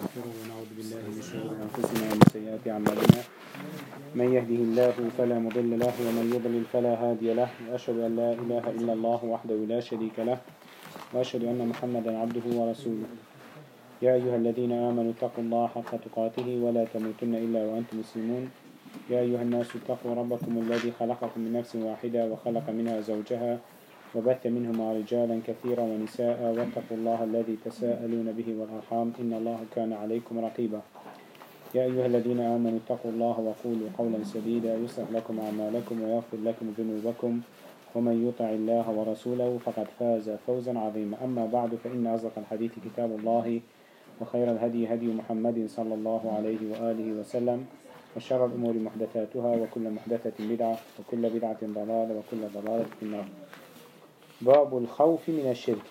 ونستغفره ونعوذ بالله من شرور أنفسنا ومن سيئات أعمالنا من يهده الله فلا مضل له ومن يضلل فلا هادي له وأشهد أن لا إله إلا الله وحده لا شريك له وأشهد أن محمدا عبده ورسوله يا أيها الذين آمنوا اتقوا الله حق تقاته ولا تموتن إلا وأنتم مسلمون يا أيها الناس اتقوا ربكم الذي خلقكم من نفس واحدة وخلق منها زوجها وبث منهما رجالا كثيرا ونساء واتقوا الله الذي تساءلون به والأرحام إن الله كان عليكم رقيبا يا أيها الذين آمنوا اتقوا الله وقولوا قولا سديدا يصلح لكم أعمالكم ويغفر لكم ذنوبكم ومن يطع الله ورسوله فقد فاز فوزا عظيما أما بعد فإن أصدق الحديث كتاب الله وخير الهدي هدي محمد صلى الله عليه وآله وسلم وشر الأمور محدثاتها وكل محدثة بدعة وكل بدعة ضلالة وكل ضلالة في النار باب الخوف من الشرك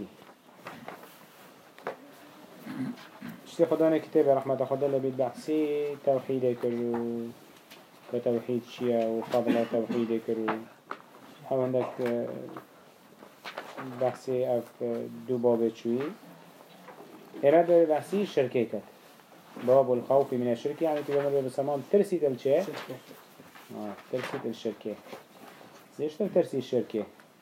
اشتي خدانا كتاب رحمة خدا الله بيت بحثي توحيد كرو كتوحيد شيا وفضل توحيد كرو هم عندك بحثي اف دو باب شوي إرادة بحثي شركة كت باب الخوف من الشرك يعني تبقى بسمان ترسيت الشيء ترسيت الشركة ليش ترسي الشركة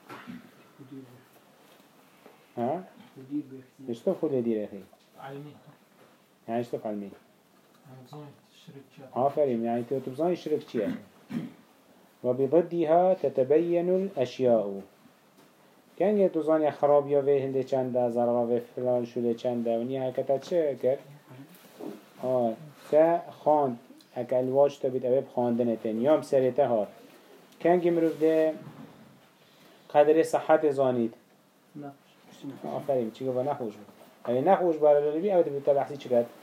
ها؟ ليش تفخذ يدير أخي؟ علمي يعني ايش تفعل علمي؟ الشرك آفرين يعني تبزان الشرك شيء وبضدها تتبين الأشياء كان يتوزان يا خراب يا ويه هندي چنده ضرر ويه فلان شده چنده ونیا هكذا چه کرد؟ تا خاند هكا الواج تبيت أبيب خاندنتين يوم سريته هار كان جمروف ده قدر صحت زانيد آفرین چی گفت نخوش بود اگه نخوش برای بی اولی بیت بحثی چی کرد؟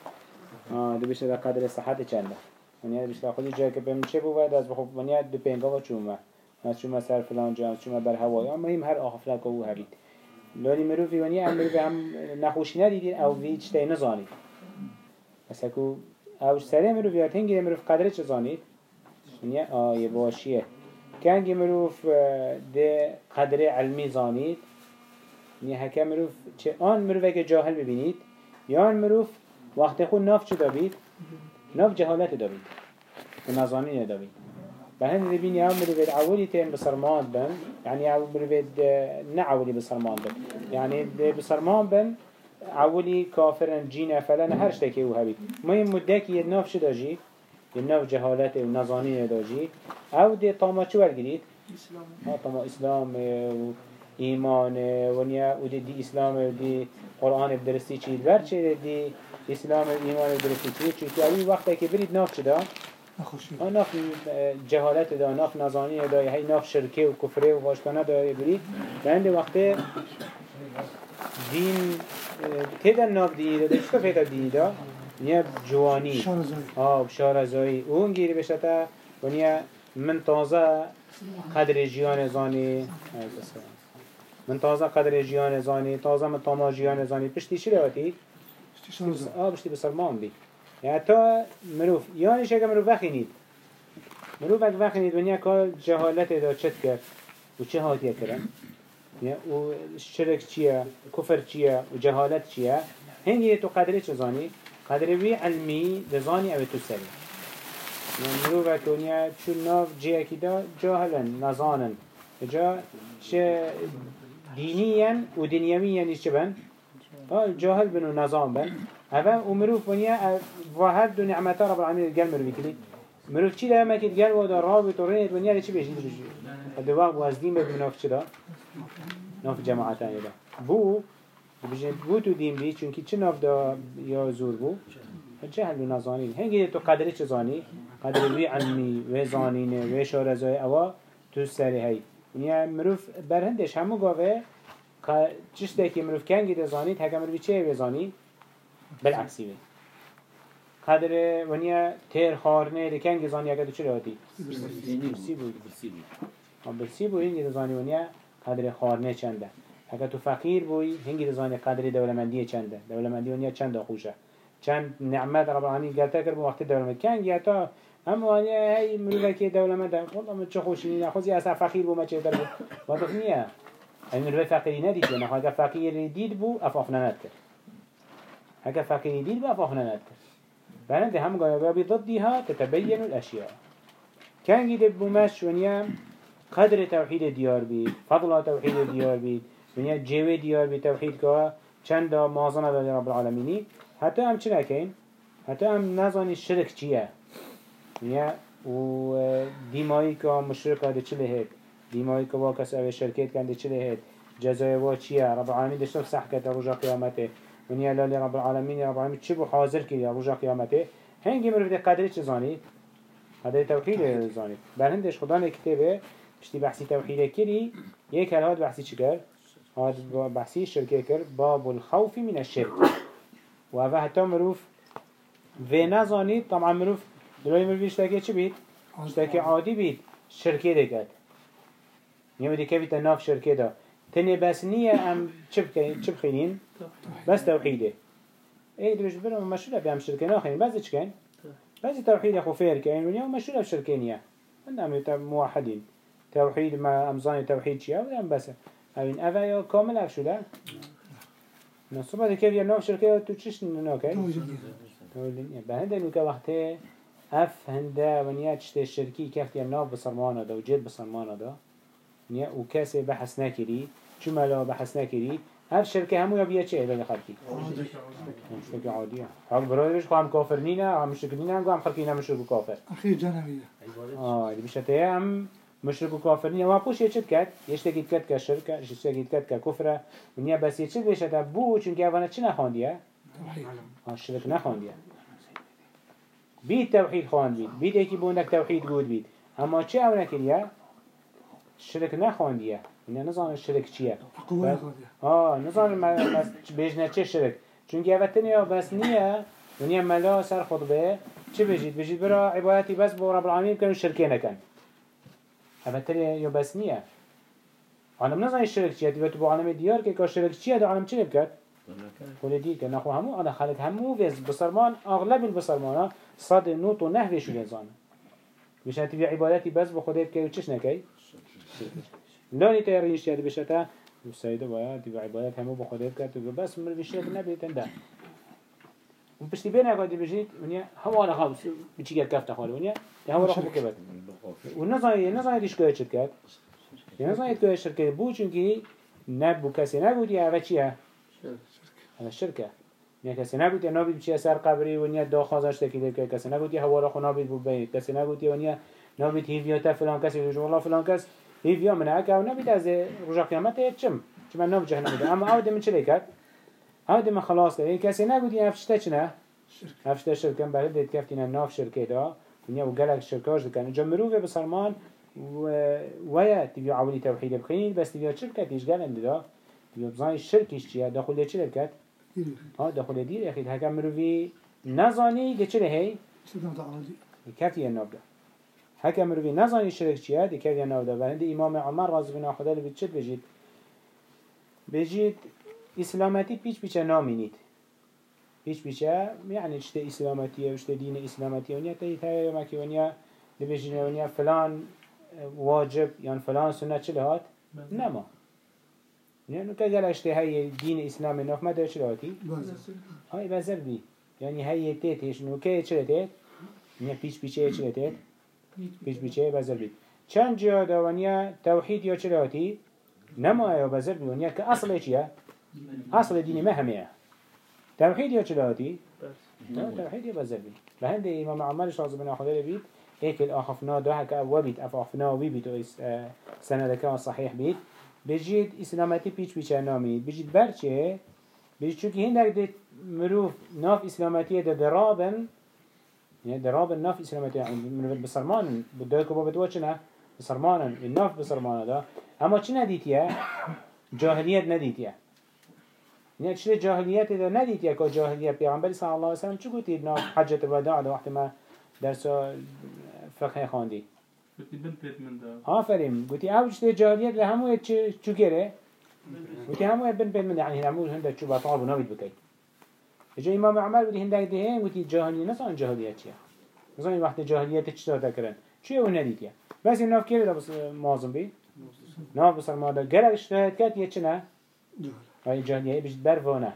دو بیشتر در قدر صحت چنده منیه بیشتر خودی جایی که بهم چه بود از بخوب منیه دو پینگا و چومه از چومه سر فلان جا از چومه بر هوایی اما مهم هر آخفلک که او هبید لالی مروفی منیه هم مروفی هم نخوشی ندیدین او وی چطه نزانید مثلا که او سری مروفی هات هنگی مروف قدره چه زانید؟ منیه یه باشیه که هنگی مروف ده قدره علمی زانید یه هکه مروف چه آن مروفه که جاهل ببینید یا آن مروف وقت خود ناف چه دابید؟ ناف جهالت دابید و نظانی ندابید به هنده ببینی هم مروفه اولی تیم بسرمان بن یعنی اول مروفه نه اولی بسرمان بن یعنی بسرمان بن اولی کافرن جین فلان هرش تکی او هبید مهم مده که یه ناف چه داجی؟ یه ناف جهالت و نظانی نداجی او ده طاما چه ورگرید؟ طاما اسلام ایمان ونیا و دی اسلام و دی قرآن بدرستی چید بر چه دی اسلام و ایمان بدرستی چید چون که اوی وقتی که برید ناف چدا ناف جهالت دا ناف نظانی دا هی ناف شرکه و کفره و واشتانه دا برید لانده وقتی دین تیدا ناف دینی دا چطور پیدا دینی دا ونیا جوانی بشارزایی اون گیری بشتا ونیا من تازه قدر جیان زانی من تازه قدر جیان زانی تازه من تاما جیان زانی پشتی چی رواتی؟ پشتی بسرمان بی یعنی تا مروف یعنیش اگه مروف وخینید مروف اگه وخینید ونیا که جهالت دا چت کرد و چه هاتیه کرن و شرک چیه کفر چیه و جهالت چیه هنگی تو قدره چه زانی؟ قدره بی علمی دزانی او تو سری مروف اگه ونیا چون ناف جیه که دا جاهلن نزانن جا چه دينيا ودنيويا نشبن جاهل بن ونظام بن هذا ومروف ونيا وهاد نعمة رب العالمين الجل مروف كلي مروف شيء لما كده جل وده رابط وريت ونيا ليش بيجي الدواء وازدين بنوف كده نوف جماعتان يدا بو بيجي بو تو دين بي چونكي چه نوف دا يا زور بو جهل ونظانين هنگي تو قدري چه زاني قدر وي علمي وي زانين وي شارزاي اوا تو سري هي ونیا مروف برهندش همو گاوه چشته که مروف کنگی ده زانید هکه مروفی چه بزانید؟ بالعکسی بید قدر ونیا تیر خارنه ده کنگی زانی اگه دو چه راتی؟ برسی بود برسی بود هنگی ده زانی ونیا قدر خارنه چنده هکه تو فقیر بوی هنگی ده زانی قدر دولمندی چنده دولمندی ونیا چنده خوشه چند نعمت رب العالمین گلتا کرد با وقت دولمند کنگی حتی هم وانيا هاي مروفة كي دولة مدى والله ما تشخوش نينا خوزي أسا فقير بو ما تشي دربو واضح نيا هاي مروفة فقيري نديد لنا خواهد فقير ديد بو أفافنا ندكر هكا فقيه دين بقى فاخنا نذكر فهند هم قالوا بضدها تتبين الأشياء كان جد بمش ونيا قدر توحيد ديار بيت فضل توحيد ديار بيت ونيا جوي ديار بيت توحيد كوا چند مازنه داد رب العالمینی حتی هم چی نکن؟ حتی هم نزانی الشرك چیه ونيا و دیمایی که مشرک ده چی لهید دیمایی که واکس او شرکت کن ده چی لهید جزای وا چیه رب العالمین دشتر صح کت رجا قیامته ونيا لالی رب العالمین چی بو حاضر کردی رجا قیامته هنگی مروف ده قدری چی زانید؟ قدر توحید زانید بر هندش خدا نکتبه بشتی بحثی توحید کری یک هلهات بحثی چی کرد؟ هاد بحثی الشركة كر باب الخوف من الشرك وهذا حتى مروف في نظانيت طبعا مروف دلوقتي مروف يشتكي چه بيت؟ يشتكي عادي بيت شركة دكت نيو دي كيف تناف شركة دا تاني بس نية ام چه بخينين؟ بس توحيده ايه دي مش برام مشهورة بهم شركة ناخين بس ايش كان؟ بس توحيد اخو فير كان ونيو مشهورة بشركة نية انهم موحدين توحيد ما امزاني توحيد شيء ودهم بس هاين أفا يا كامل أف شو ده؟ نصبح ذكر يا ناف شركة تو تشش ناكي؟ تولين بهنده نوكا وقته أف هنده ونيا تشت الشركة كفت يا ناف بصرمانة ده وجد بصرمانة ده نيا وكاسة بحث ناكري شو ماله بحث ناكري أف شركة همو يبيع شيء بين خلقي شركة عادية حق برادرش قام كافرنينا عم مشركينا قام خلقينا مشرك كافر أخي جانبية اللي بيشتهي هم مشرك وكافرين وما بوش يشد كات يشتكي كات كشركة يشتكي كات ككفرة ونيا بس يشد بيشتا بو چونك أولا چه نخوانديا؟ الشرك نخوانديا بيت توحيد خواند بيت بيت ايكي بوندك توحيد قود بيت اما چه اولا كريا؟ الشرك نخوانديا ونيا نظام الشرك چيه؟ نظام بيجنا چه شرك چونك أولا بس نيا ونيا ملا سر خطبه چه بيجيد برا عبادتي بس بو رب العالمين كانوا شركين كان هفتري يا بس نية عالم نزاي الشرك چيه تبى تبو عالم ديار كي كشرك چيه ده عالم چه بكت قولي دي كنا خو همو أنا خالد همو فيز بصرمان أغلب البصرمانا صاد نوت ونهر شو لزان مش هتبي عبادتي بس بخديت كي وتشش نكاي لوني تياريش يا بشتا السيدة ويا تبي عبادات همو بخديت كات بس من الشيء النبي تنده وبشتي بينا قاعد بيجيت ونيا هو أنا خالص بتشيك كافته خالد ونيا هو راح بكبت والنظام ديش كويس شركات النظام كويس شركة بو چونكي نبو كسي نبو دي هذا چيه هذا الشركة يعني كسي نبو دي نبي بچيه سر قبري ونيا دو خازش تكيد كسي نبو دي هوا راح نبي ببين كسي نبو دي ونيا نبي هيفيا تفلان كسي وجو الله فلان كس هيفيا من هكا ونبي ده رجع قيامته چم نبي جهنم ده أما عود من شركات عود من خلاص ده كسي نبو دي أفشته چنه أفشته شركة بعد كفتنا ناف شركة ده ونيا وقالك شركاش دكان جمروه بصرمان ويا تبي عولي توحيد بخيل بس تبي شركة تيش قال عند ده تبي بزاي الشركة إيش داخل ده شركة داخل دير يا أخي هكا مروي نزاني ده شركة هي كافية النبضة هكا مروي نزاني الشركة شيء ده كافية النبضة بعد إمام عمر رضي الله عنه خدال بتشد بيجيت إسلامتي بيش نامينيت بيش يعني اشتا إسلامتية واشتا دين إسلامتية ونيا تيتها يومكي ونيا دبيجينا ونيا فلان واجب يعني فلان سنة چلهات نما يعني كجل اشتا هاي دين إسلامي نوف ما ده چلهاتي هاي بزر بي يعني هاي تيتش نو كي چلتت ونيا بيشة چلتت بيشة بزر بي چند جا دا ونيا توحيد يا چلهاتي نما يا بزر بي ونيا كأصل چيا أصل ديني ما هميه توحيد يا چلاتي توحيد يا بزربي لهند إمام عمر شخص بنا خدای بيت هيك الأخفنا ده هك أبوابيت أفخفنا وبيت سنة ذكاء صحيح بيت بيجيد إسلامتي بيش نامي بيجيد برشة بيجيد شو كي هندك ده مروف ناف إسلامتي ده درابن يعني درابن ناف إسلامتي يعني من بصرمان بدأك بابا توجهنا بصرمانا الناف بصرمانا ده أما شو نديتيه جاهلية نديتيه يعني شو الجاهلية إذا نديت يا كجاهلية بيعمل صلى الله عليه وسلم شو قلت إبنا حجة الوداع ده وقت ما درس فقه خاندي قلت بنت من ده فريم قلت أول شيء الجاهلية لهمو شو كره قلت همو بنت من يعني همو هندا شو بطال ونابد بكي إجا إمام عمر قلت هندا ده قلت الجاهلية نصان جاهلية شيء نصان وقت الجاهلية تشتغل تكرن شو هو نديت يا بس الناف كره ده بس معظم بي ناف بس ما ده جرى اشتهت كات يتشنا هاي جاهلية بيجت برفونا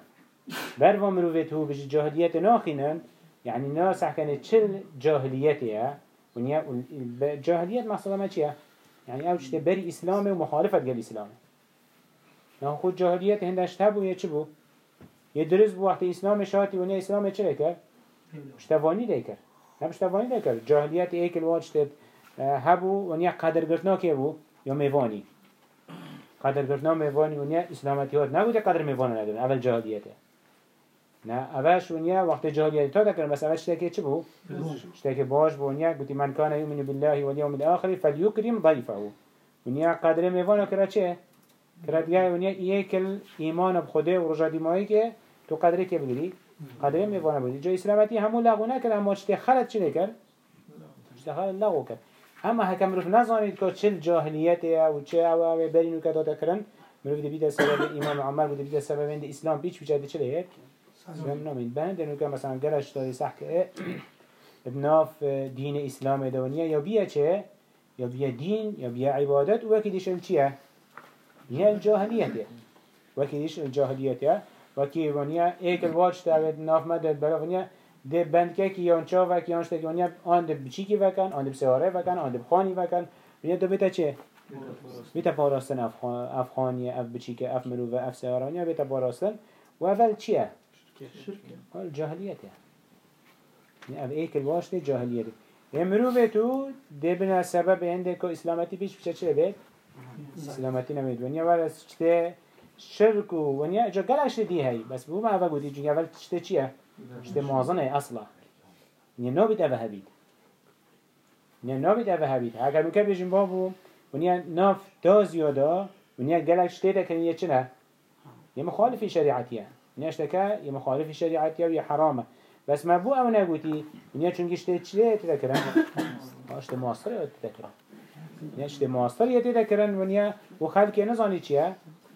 بروا مروفيت هو بجي جاهلية ناخنن يعني ناس حكانت شل جاهليتها ونيا الجاهلية مقصودها ما چيا يعني اوش تبري إسلامي ومخالفة قال إسلامي نحو خود جاهلية هندش تبو يچبو يدرس بو وقت إسلام شاتي ونيا إسلامي چه لكر؟ اشتواني لكر هم اشتواني لكر جاهلية ايك الواجتت هبو ونيا قدر قرتنا كي بو يا ميواني قدر قرتنا ميواني ونيا إسلامتي هاد نبود قدر ميوانا ندون اول جاهليته نه اولش ونیا وقت جاهلیت تا دکرن بس اولش تکی چه بو؟ تکی باش بو ونیا گویی من کان یؤمن بالله والیوم الآخر فلیکرم ضیفه ونیا قدر میوانه کرد چه؟ کرد دیگه ونیا ایکل ایمان بخدا و رجا دیمایی که تو قدری که بگیری قدر میوانه بودی جای اسلامتی همون لغو نکرد اما چه خلط چه نکرد؟ چه خلط لغو کرد اما حکم روف نزانید که چه جاهلیته و چه او برینو که داده کرن مروف دی بیت سبب امام عمر بود بیت سبب اند اسلام پیچ بیچاره چه لیه؟ سلام نامید بند انو که مثلا گلش داری صح که بناف دین اسلام دنیا یا بیا چه یا بیا دین یا بیا عبادت و وکی دیشن چیه یه الجاهلیته وکی دیش الجاهلیته وکی ونیا ایک الواج تاوید ناف مدد برای ونیا ده بند که کی یانچا و کی یانچ ونیا آن ده بچی کی وکن آن ده بسیاره وکن آن ده بخانی وکن ونیا دو بیتا چه بیتا پاراستن افخانی اف بچی که اف مرو و اف سیاره ونیا بیتا پاراستن و اول چیه الجاهليته يعني أب إيك الواشته جاهليته يمرو تو دبنا سبب عندك إسلامتي بيش بيش بيت إسلامتي نميد ونيا ولا شته شرك ونيا جو قالش دي هاي بس بو ما أبغى قدي جو قبل شته چيه شته موازنة أصلا ونيا نابد أبغى هبيد ونيا نابد أبغى هبيد هاكر مكبر جنبابو ونيا ناف داز يادا ونيا قالش شته ده كنيه چنه يا مخالف شريعتيه نشتكى يا مخالف الشريعة يا حرامة بس ما بو أو نقولي إني شون جشت شلي تذكرن أشت ماستر تذكرن نشت ماستر يتذكرن ونيا وخالك نزاني شيء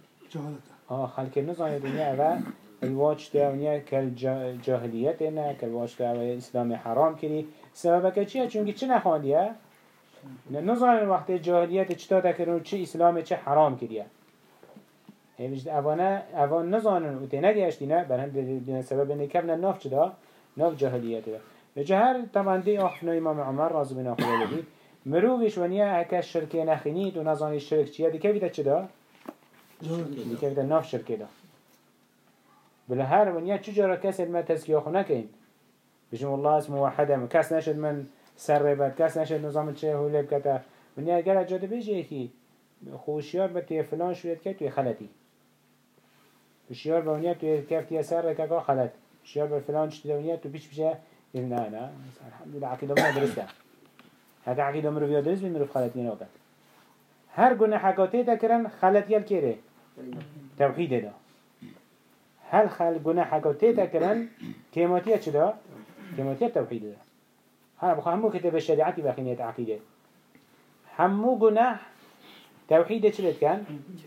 خالك نزاني الدنيا و الواج ده ونيا كالجاهلية إنها كالواج ده الإسلام حرام كني سببك شيء شون جشت نخاليه نزاني وقت الجاهلية تشتا تذكرن وش إسلام وش حرام كريه هیچ اوان نزانن و تنگی اشتینه بر هم دین سبب نکبن ناف چدا ناف جاهلیت ده بجهر طبعا دی آخفنا امام عمر راضی بنا خدا لبید مروفش ونیا هکش شرکه نخینید و نزانی شرک چیه دی که بیده چدا؟ دی که بیده ناف شرکه ده بله هر ونیا چجارا کسی ما تزکیه خونه کن بجم الله اسم موحده کس نشد من سر بد کس نشد نظام چه هوله بکتا ونیا اگر اجاده بیجه یکی خوشیار به تی فلان شوید که توی خلطی شیار بونیت توی کفتیه سر رکا خلط شیار به فلان چطور بونیت تو بیش بیشه نه الحمدلله عقیده ما درسته هک عقیده مرو بیا درست بین مرو خلطی ناکد هر گونه حکاته تکرن خلطی کره توحیده دا هر گونه حکاته تکرن کیماتیه چه دا کیماتیه توحیده دا ها بخوا همو کتاب شریعتی بخینیت عقیده همو گونه توحيده چلت كان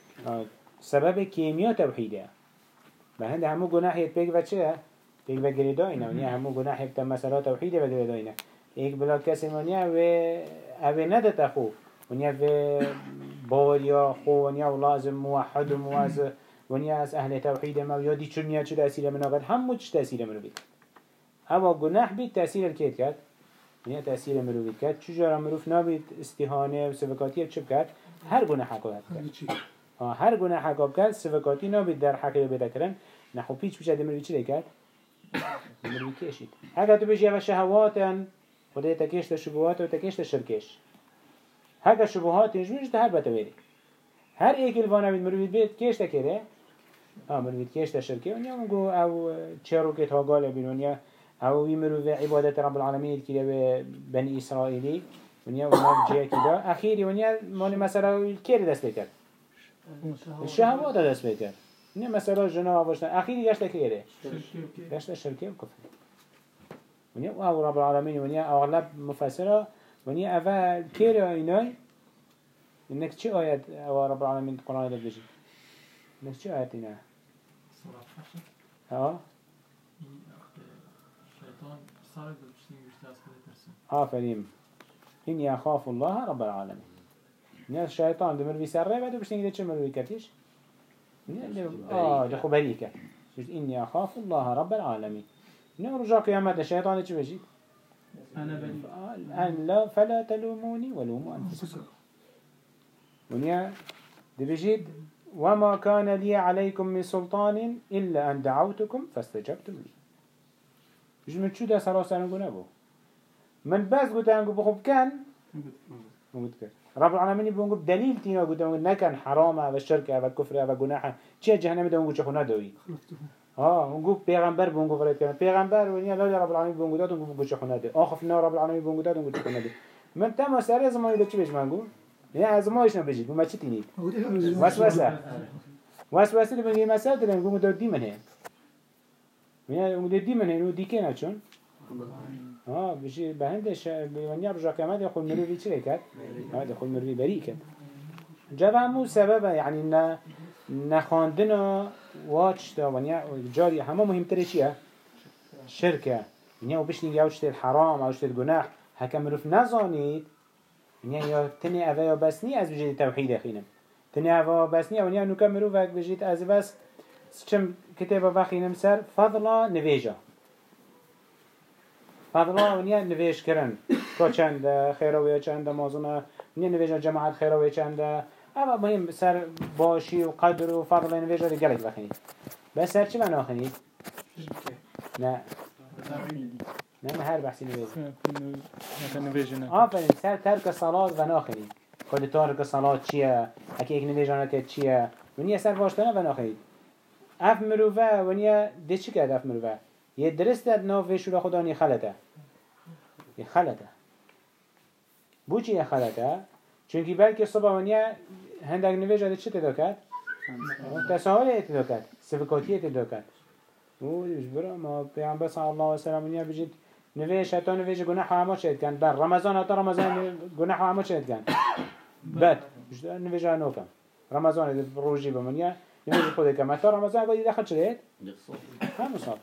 سبب كيمياء توحيده بهند همو گناه يتبقى بچه بيك بگريداينه ونيا همو گناه يبتا مسألة توحيده بگريداينه ايك بلا كسي ونيا و اوه ندت اخو ونيا و باوريا خو ونيا ولازم موحد وموازه ونيا از اهل توحيده ما يادي چونيا چو تأثير منو قد همو چو تأثير منو بيت اما گناه بيت تأثير الكيت كات ونيا تأثير منو بيت كات چجارا مروف نابيت استهانه و سفكاتيه چب كات هر گونه حکایت کرد هر گونه حکایت کرد سفکاتی نبود در حکایت بده کردن نخو پیچ پیچ دمروی چی کرد دمروی کشید اگر تو بجی و شهواتن خدای تکیشت شبهات و تکیشت شرکش هر شبهات نجوش ده هر بتویری هر ایک الوانه بید مروی بید کشت کره مروی کشت شرکه ونیا مگو او چرو که تا گاله بینونیا او وی مروی عبادت رب العالمین که به بنی اسرائیلی ونیا ونیا جای کدا اخیری ونیا مال مثلا کی دست کرد الشهوات دست کرد نه مثلا جنا واشتن اخیری گشت کیره گشت شرکه و کفر ونیا او رب العالمین ونیا اغلب مفسرا ونیا اول کیره اینای انك چه آیت او رب العالمین قرآن داد بجی انك چه آیت اینا ها شیطان سال بچنی گشته از خود ترسم آفرین إني أخاف الله رب العالمين. ناس شيطان دمر بيسرّه بعده بس نيجي تشمر ويكتيش. ده خبريكه. بجد إني أخاف الله رب العالمين إنه رجع قيامة الشيطان إيش بيجي أنا بني الآن لا فلا تلوموني ولوموا أنفسكم ونيا دبجد وما كان لي عليكم من سلطان إلا أن دعوتكم فاستجبتم لي مش من شو ده سراسة أنا قلنا من بس قلت أنا بخوب كان رب العالمين بيقول بدليل تينا قلت أنا كان حرامة والشركة والكفر والجناح شيء جهنم ده بيقول شخنا دوي ونقول بيغمبر بيقول فريد كان بيغمبر ونيا لا رب العالمين بيقول ده بيقول شخنا ده آخفنا رب العالمين بيقول ده بيقول شخنا ده من تما سريع زمان يدك شو بيش مانقول يعني از ما إيش نبيجي ما شو تيني وسوسة اللي بنجي مسألة اللي نقول مدودي من هين يعني مدودي من هين ودي كنا شون بيجي بهندش بيونيا برجع كمان يأخذ مروي شيء كات هذا يأخذ مروي بريء كات جابها مو سببه يعني إن نخاندنا واتش ده ونيا جاري همه مهم تريشيا شركة ونيا وبيش نيجي أوش الحرام أوش الجناح هكمل في نزانيت ونيا يا تني أفا بس ني از بيجي توحيد أخينا تني أفا بس ني ونيا نكملوا فك بيجي از بس كم كتابة بخينا مسر فضلا نفيجا فضلا ونيا نفيج كرن كوچند خيروية چند مازونا ونيا نفيجا جماعة خيروية چند اما مهم سر باشي وقدر وفضل نفيجا دي قلق بخيني بس سر چي معنى بخيني؟ نا ما هر بحثي نفيجا آفرين سر ترك صلاة وناخيني خود تارك صلاة چيه اكي اك نفيجا نكت چيه ونيا سر باشتنا وناخيني اف مروفا ونيا دي چي كد اف مروفا یه درست ناف شورا خدانی خلطه یه خلطه بوچی یه خلطه چونکی بلکه صبح ونیا هندک نویجه ده چه تدا کرد؟ تساهل تدا کرد صفکاتی تدا کرد اوش برا ما پیغمبر صلی الله علیه و سلم ونیا بجید نویج حتی نویج گناه همه شد کن در رمضان حتی رمضان گناه همه شد کن بد نویج نوکم رمضان روزی بمونیا نویج خود کم حتی رمضان باید داخل شد هم صاف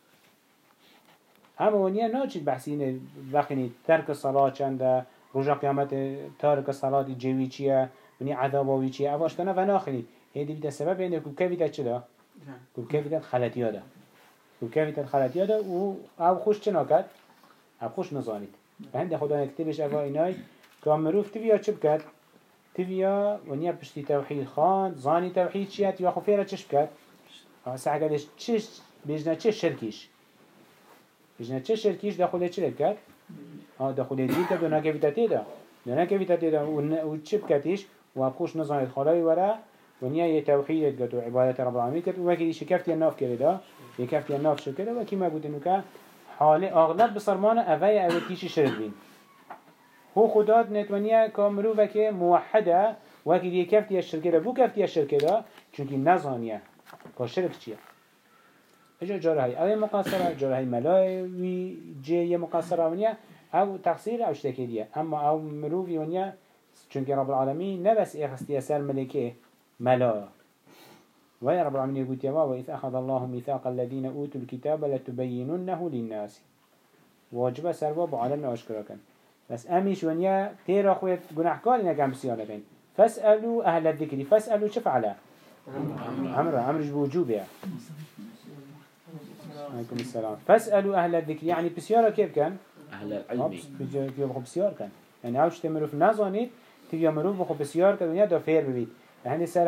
هم ونیا ناچید بحثینه وقتی ترک صلاة چنده رجع قیامت ترک صلاة جوی چیه ونیا عذاباوی چیه اواشتنه و ناخنی هیدی بیت سبب اینه که کیفیت چه ده؟ که کیفیت خلطیه ده که کیفیت خلطیه ده و او خوش چه نکد؟ او خوش نزانید و هنده خدا نکتبش اگه اینای که مروف تبیا چه بکد؟ تبیا ونیا پشتی توحید خان زانی توحید چیه یا خفیره چش بکد؟ سعگلش چش بیجنه چه شرکیش بجنه چه شرکیش داخل چه کرد؟ داخل دید کرد و نکویتاتی ده نکویتاتی ده و چه بکتیش و خوش نزانید خالای وره و نیا یه توحید کرد و عبادت رب العالمین کرد و وکی شکفتی الناف کرده یه کفتی الناف شد کرده و کی ما گوته نوکه حال اغلب بسرمان اوی اوتیش شرک بین هو خداد نتونیه کامرو وکی موحده وکی یه کفتی الشرک ده بو کفتی الشرک ده چونکی نزانیه که شرک چیه اجا جارهاي او مقصرة جارهاي ملاوي جي مقصرة ونيا او تقصير او شتكيدية اما او مروفي ونيا چونك رب العالمين نبس اخستي سر ملكه ملا ويا رب العالمين يقول تيوا وإذ أخذ الله ميثاق الذين أوتوا الكتاب لتبيننه للناس واجب سرباب عالم أشكركن بس أميش ونيا تيرا خويت جناحكار إنك عم بسيارتين فاسألوا أهل الذكر فاسألوا شف على عمر بوجوبها عليكم السلام فاسألوا أهل الذكر يعني بسيارة كيف كان؟ أهل العلم بيجوا بسيار كان يعني عاوش تمروا في نازانيت تيجي مروا بخو بسيار كان ونيا دافير ببيت يعني سر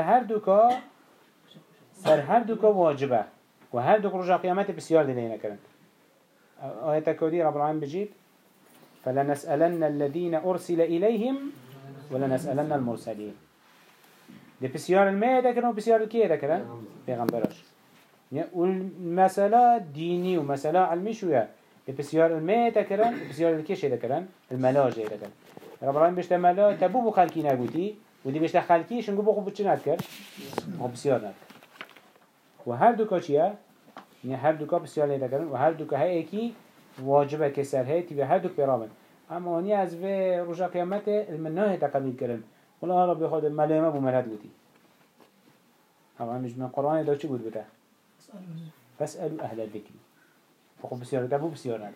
هر دوكا واجبه وهر دوك رجع قيامات بسيار دلينا كان آية كودي رب العالمين بجيب فلنسألن الذين أرسل إليهم ولنسألن المرسلين دي بسيار الماء ده كانوا بسيار الكيه ده كان بيغمبرش والمسألة ديني ومسألة علمي شوية بسيار الماء تكرن بسيار الكيش تكرن الملاج تكرن رب العالمين بيشتا ملا تبو بخلقي نقولي ودي بيشتا خلقي شنقو بخو بتشنات كر هو بسيار نات وهر دوكا چيا يعني هر دوكا بسيار تكرن وهر دوكا هاي اكي واجبه كسر هاي تبي هر دوك برامن اما هني از في رجع قيامته المناه تقبل كرن والله رب ياخذ الملائمه بمراد قوتي طبعا مش من القران ده شو قلت بتاع فاسألوا أهل الذكر فقو بسيارة تبو بسيارة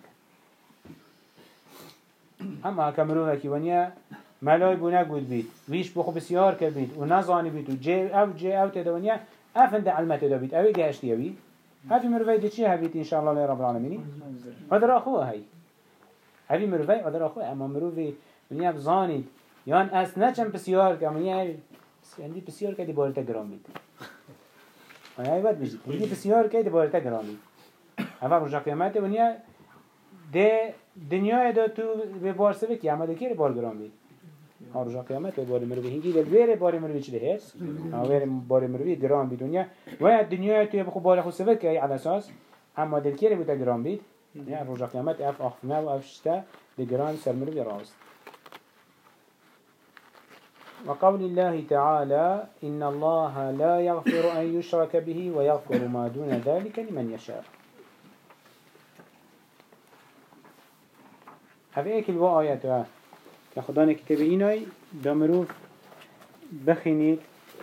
أما كامروها كي ونيا ملاي بونا قود بيت ويش بخو بسيار كر بيت ونظاني بيت وجي أو تدا ونيا أفند علمة تدا بيت أوي جهشت يوي هذه مروي دي چی هبيت إن شاء الله لرب العالمين عذر أخوه هاي هذه مروي عذر أخوه أما مروي من ياب زاني يان أس نچم بسيار كمان يا عندي بسيار كدي بارتا جراميد أنا أيوة بيجي عندي بسيار كدي بارتا جراميد هذا رجع قيامته ونيا ده دنيا ده تو ببارسه بكي عمله كير بار جراميد رجع قيامته بار مروي هنجي للبير بار مروي چه ده وير بار مروي جرام بدنيا ويا الدنيا تو يبخو بار خو سبك على أساس أما ده كير بتا جرام بيد يعني رجع قيامته أف أخفنا وأف شتا ده جرام سر مروي راست وقول الله تعالى إن الله لا يغفر أن يشرك به ويغفر ما دون ذلك لمن يشاء هذا ايك الوآيات كخدان كتابيناي دامروف بخينيت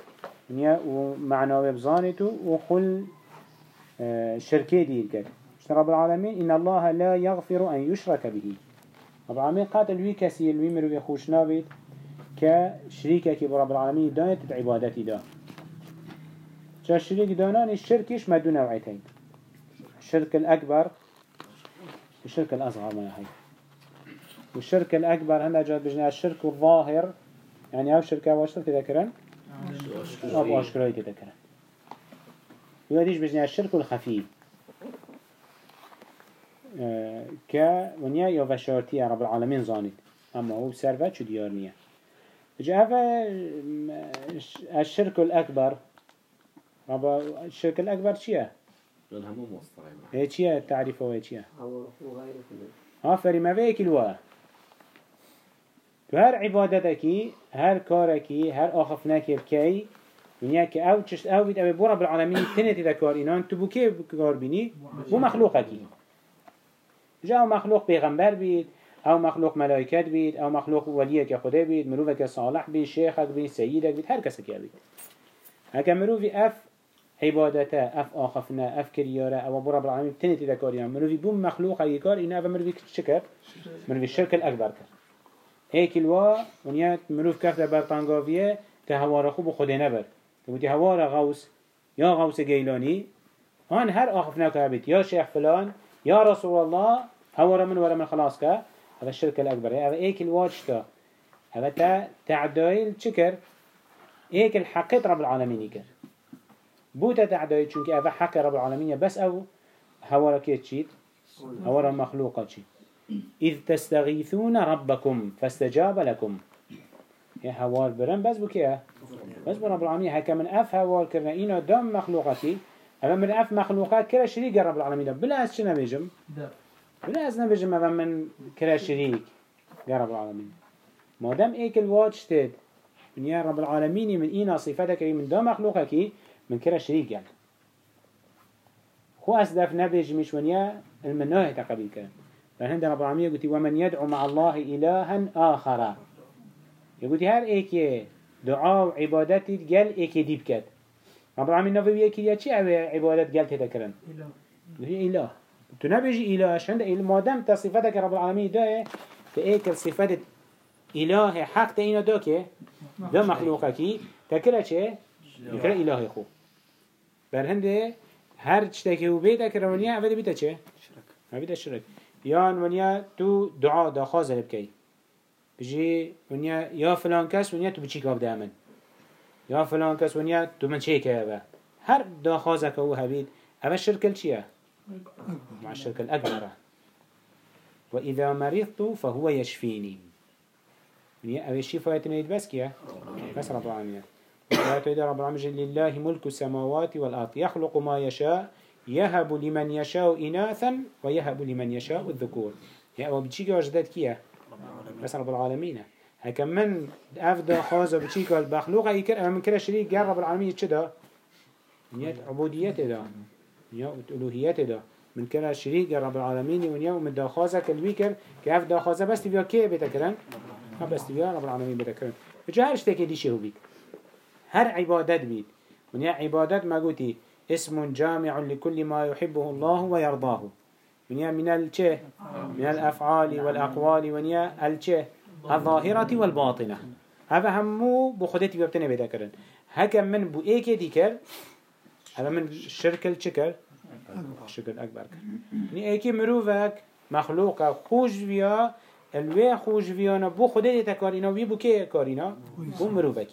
ومعنى بزانته وخل شركي دير كده رب العالمين إن الله لا يغفر أن يشرك به رب العالمين قاتل وي كسي الوي مروف يخوش نابيت كشريكة كي برب العالمين دانت بعبادتي دا جا الشريك دانان الشركش ما دون نوعيتين الشرك الأكبر والشرك الأصغر ما هي والشرك الأكبر هنا جاد بجنا الشرك الظاهر يعني أو شركة واشتر تذكرن أو أشكراي تذكرن يوديش بجنا الشرك الخفي ونيا يوفشارتي رب العالمين زانت أما هو بسرفة شو ديارنية جاء الشرك الأكبر ربا الشرك الأكبر شيء؟ الهموم مصطلح هي شيء تعرفه هي شيء؟ فري ما فيك الوا هر عبادتك هر كارك هر آخفناك الكي ونياك أو تشت أو بيت أبي برب العالمين تنتي ذكر إنان تبو كيف كار بيني بو مخلوقك جاء مخلوق بيغمبر بيت او مخلوق ملائكات بيت او مخلوق وليك يا خدا بيت مروفك صالح بيت شيخك بيت سيدك بيت هر كسك يا بيت هكا مروفي اف عبادته اف آخفنا اف كريارة او برب العالمين تنتي ذكاريان مروفي بوم مخلوق هيكار إنه اف مروفي شكر مروفي الشرك الأكبر كر هيك الوا ونيات مروف كفر برطانقافية كهوار خوب خده نبر تقولي هوار غوث يا غوث جيلاني هان هر آخفنا كهبت يا شيخ فلان يا رسول الله هوار من ورا من خلاص كه هذا الشرك الأكبر هذا إيك الواجتا هذا تعدايل شكر إيك الحقيقة رب العالمين يكر بوتا تعدايل چونك هذا حق رب العالمين بس أو هوارك يتشيد هوار مخلوقات شيد إذ تستغيثون ربكم فاستجاب لكم يا هوار برن بس بكيه بس برب العالمين هكا من أف هوار كرنا إنا دم مخلوقاتي أما من أف مخلوقات كلا شريك رب العالمين بلا أسشنا بيجم بلا أسنا بيجم أما من كلا شريك رب العالمين ما دام إيك الواج تد من يا رب العالمين من إنا صفتك من دم مخلوقك من كلا شريك يعني هو أسدف نبيج مش ونيا المناه تقبل كلام فهند رب العالمين يقول ومن يدعو مع الله إلها آخر يقول هر إيك دعاء وعبادتي قال إيك ديب كد رب العالمين نبي يكيد يا شيء عبادات قال تذكرن إله تنبيج إله عشان ما دام تصفتك رب العالمين ده فإيك الصفات إله حق تينا ده كه ده مخلوقك تكره شيء يكره إله خو برهند هر چتاكي وبيتك روانيا أبدا بيتا چه؟ أبدا شرك يان ونيا تو دعاء دا خازل بكي بجي ونيا يا فلان كس ونيا تو بچيك أبدا أمن يا فلان كس ونيا تو من شيك أبا هر دا خازك هو هبيد أبا الشرك الشيء مع الشرك الأكبر وإذا مرضت فهو يشفيني ونيا أبا الشفاء يتنيد بس كيا بس رب العالمين رب العالمين لله ملك السماوات والأرض يخلق ما يشاء يهب لمن يشاء إناثا ويهب لمن يشاء الذكور يا أبو بتشيك وجدت كيا بس رب العالمين هكا من أفضل خازة بتشيك المخلوق يكر من كلا شريك قال رب العالمين كذا نيات عبوديته ده نيات ألوهيته ده من كلا شريك قال رب العالمين ونيا من دا خازة كالويكر كأفضل خازة بس تبيا كي بتكرن ما بس تبيا رب العالمين بتكرن فجأة تكي دي شيء بيك هر عبادات بيت ونيا عبادات ما قلتي اسم جامع لكل ما يحبه الله ويرضاه ونيا من الچه من الأفعال والأقوال ونيا الچه الظاهرة والباطنة هذا همو بخدتي بيبتني بذكرن هكا من بو ايكي ديكر هذا من الشرك الشكر شرك أكبر يعني أيكي مروفك مخلوق خوش فيها الوي خوش فيها بو خده تكارينا ويبو كي كارينا بو مروفك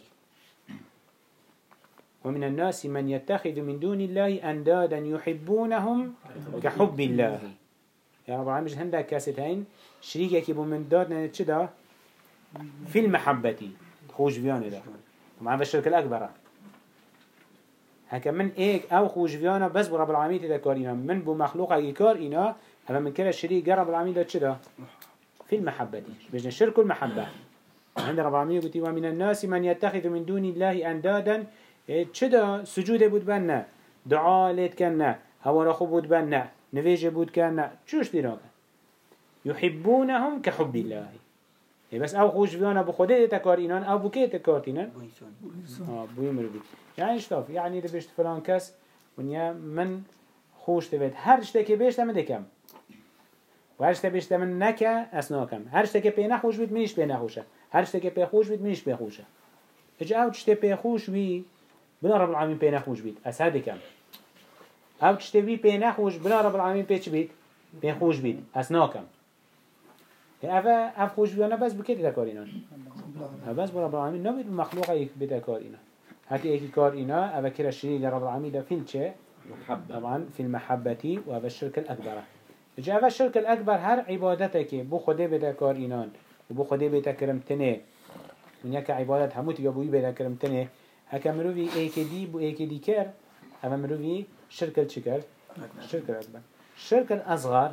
ومن الناس من يتخذ من دون الله أندادا يحبونهم كحب الله يعني رب العالمين هندك كاستين شريكك يبو من دادنا تشدا في المحبة خوش فيانا ده ومعنا الشرك الأكبر هكا من ايك او خوش فيانا بس برب العالمين تذكارينا من بو مخلوق يكارينا اما من كلا الشريك رب العالمين ده تشدا في المحبة بجنا الشرك المحبة عند رب العالمين قلت ومن الناس من يتخذ من دون الله أندادا تشدا سجود بود بنا دعاء ليت كنا هوا رخو بود بنا نفيج بود كنا شوش ديراك يحبونهم كحب الله بس او خوش فيانا بخده تكارينان او بكي تكارتينان بوي مروي يعني اشتاف يعني ده بيشت فلان كس ونيا من خوش تبيت هر اشتكي بيشت من دكم و هر اشتكي بيشت من نكا اسناكم هر اشتكي بي نخوش بيت منيش بي نخوشه هر اشتكي بي خوش بيت منيش بي خوشه اجا او تشتكي بي خوش بي بلا رب العالمين بي نخوش بيت اسهدكم او تشتكي بي نخوش بلا رب العالمين بي بيت بي خوش بيت اسناكم اف خوش بیانه بس بکیت تکارینان بس برب العالمین نبید مخلوق یک بتکارینا هکی ایکی کار اینا او کرا شریک رب العالمین ده فیل چه؟ طبعا في المحبة وهذا الشرك الأكبر جاء هذا الشرك الأكبر هر عبادتك بو خده بتكارينان وبو خده بتكرمتنه من يك عبادت هموت يبوي بتكرمتنه هكا مروي ایکی دی بو ایکی دی کر او مروي شرك الشكر الشرك الأكبر الشرك الأصغر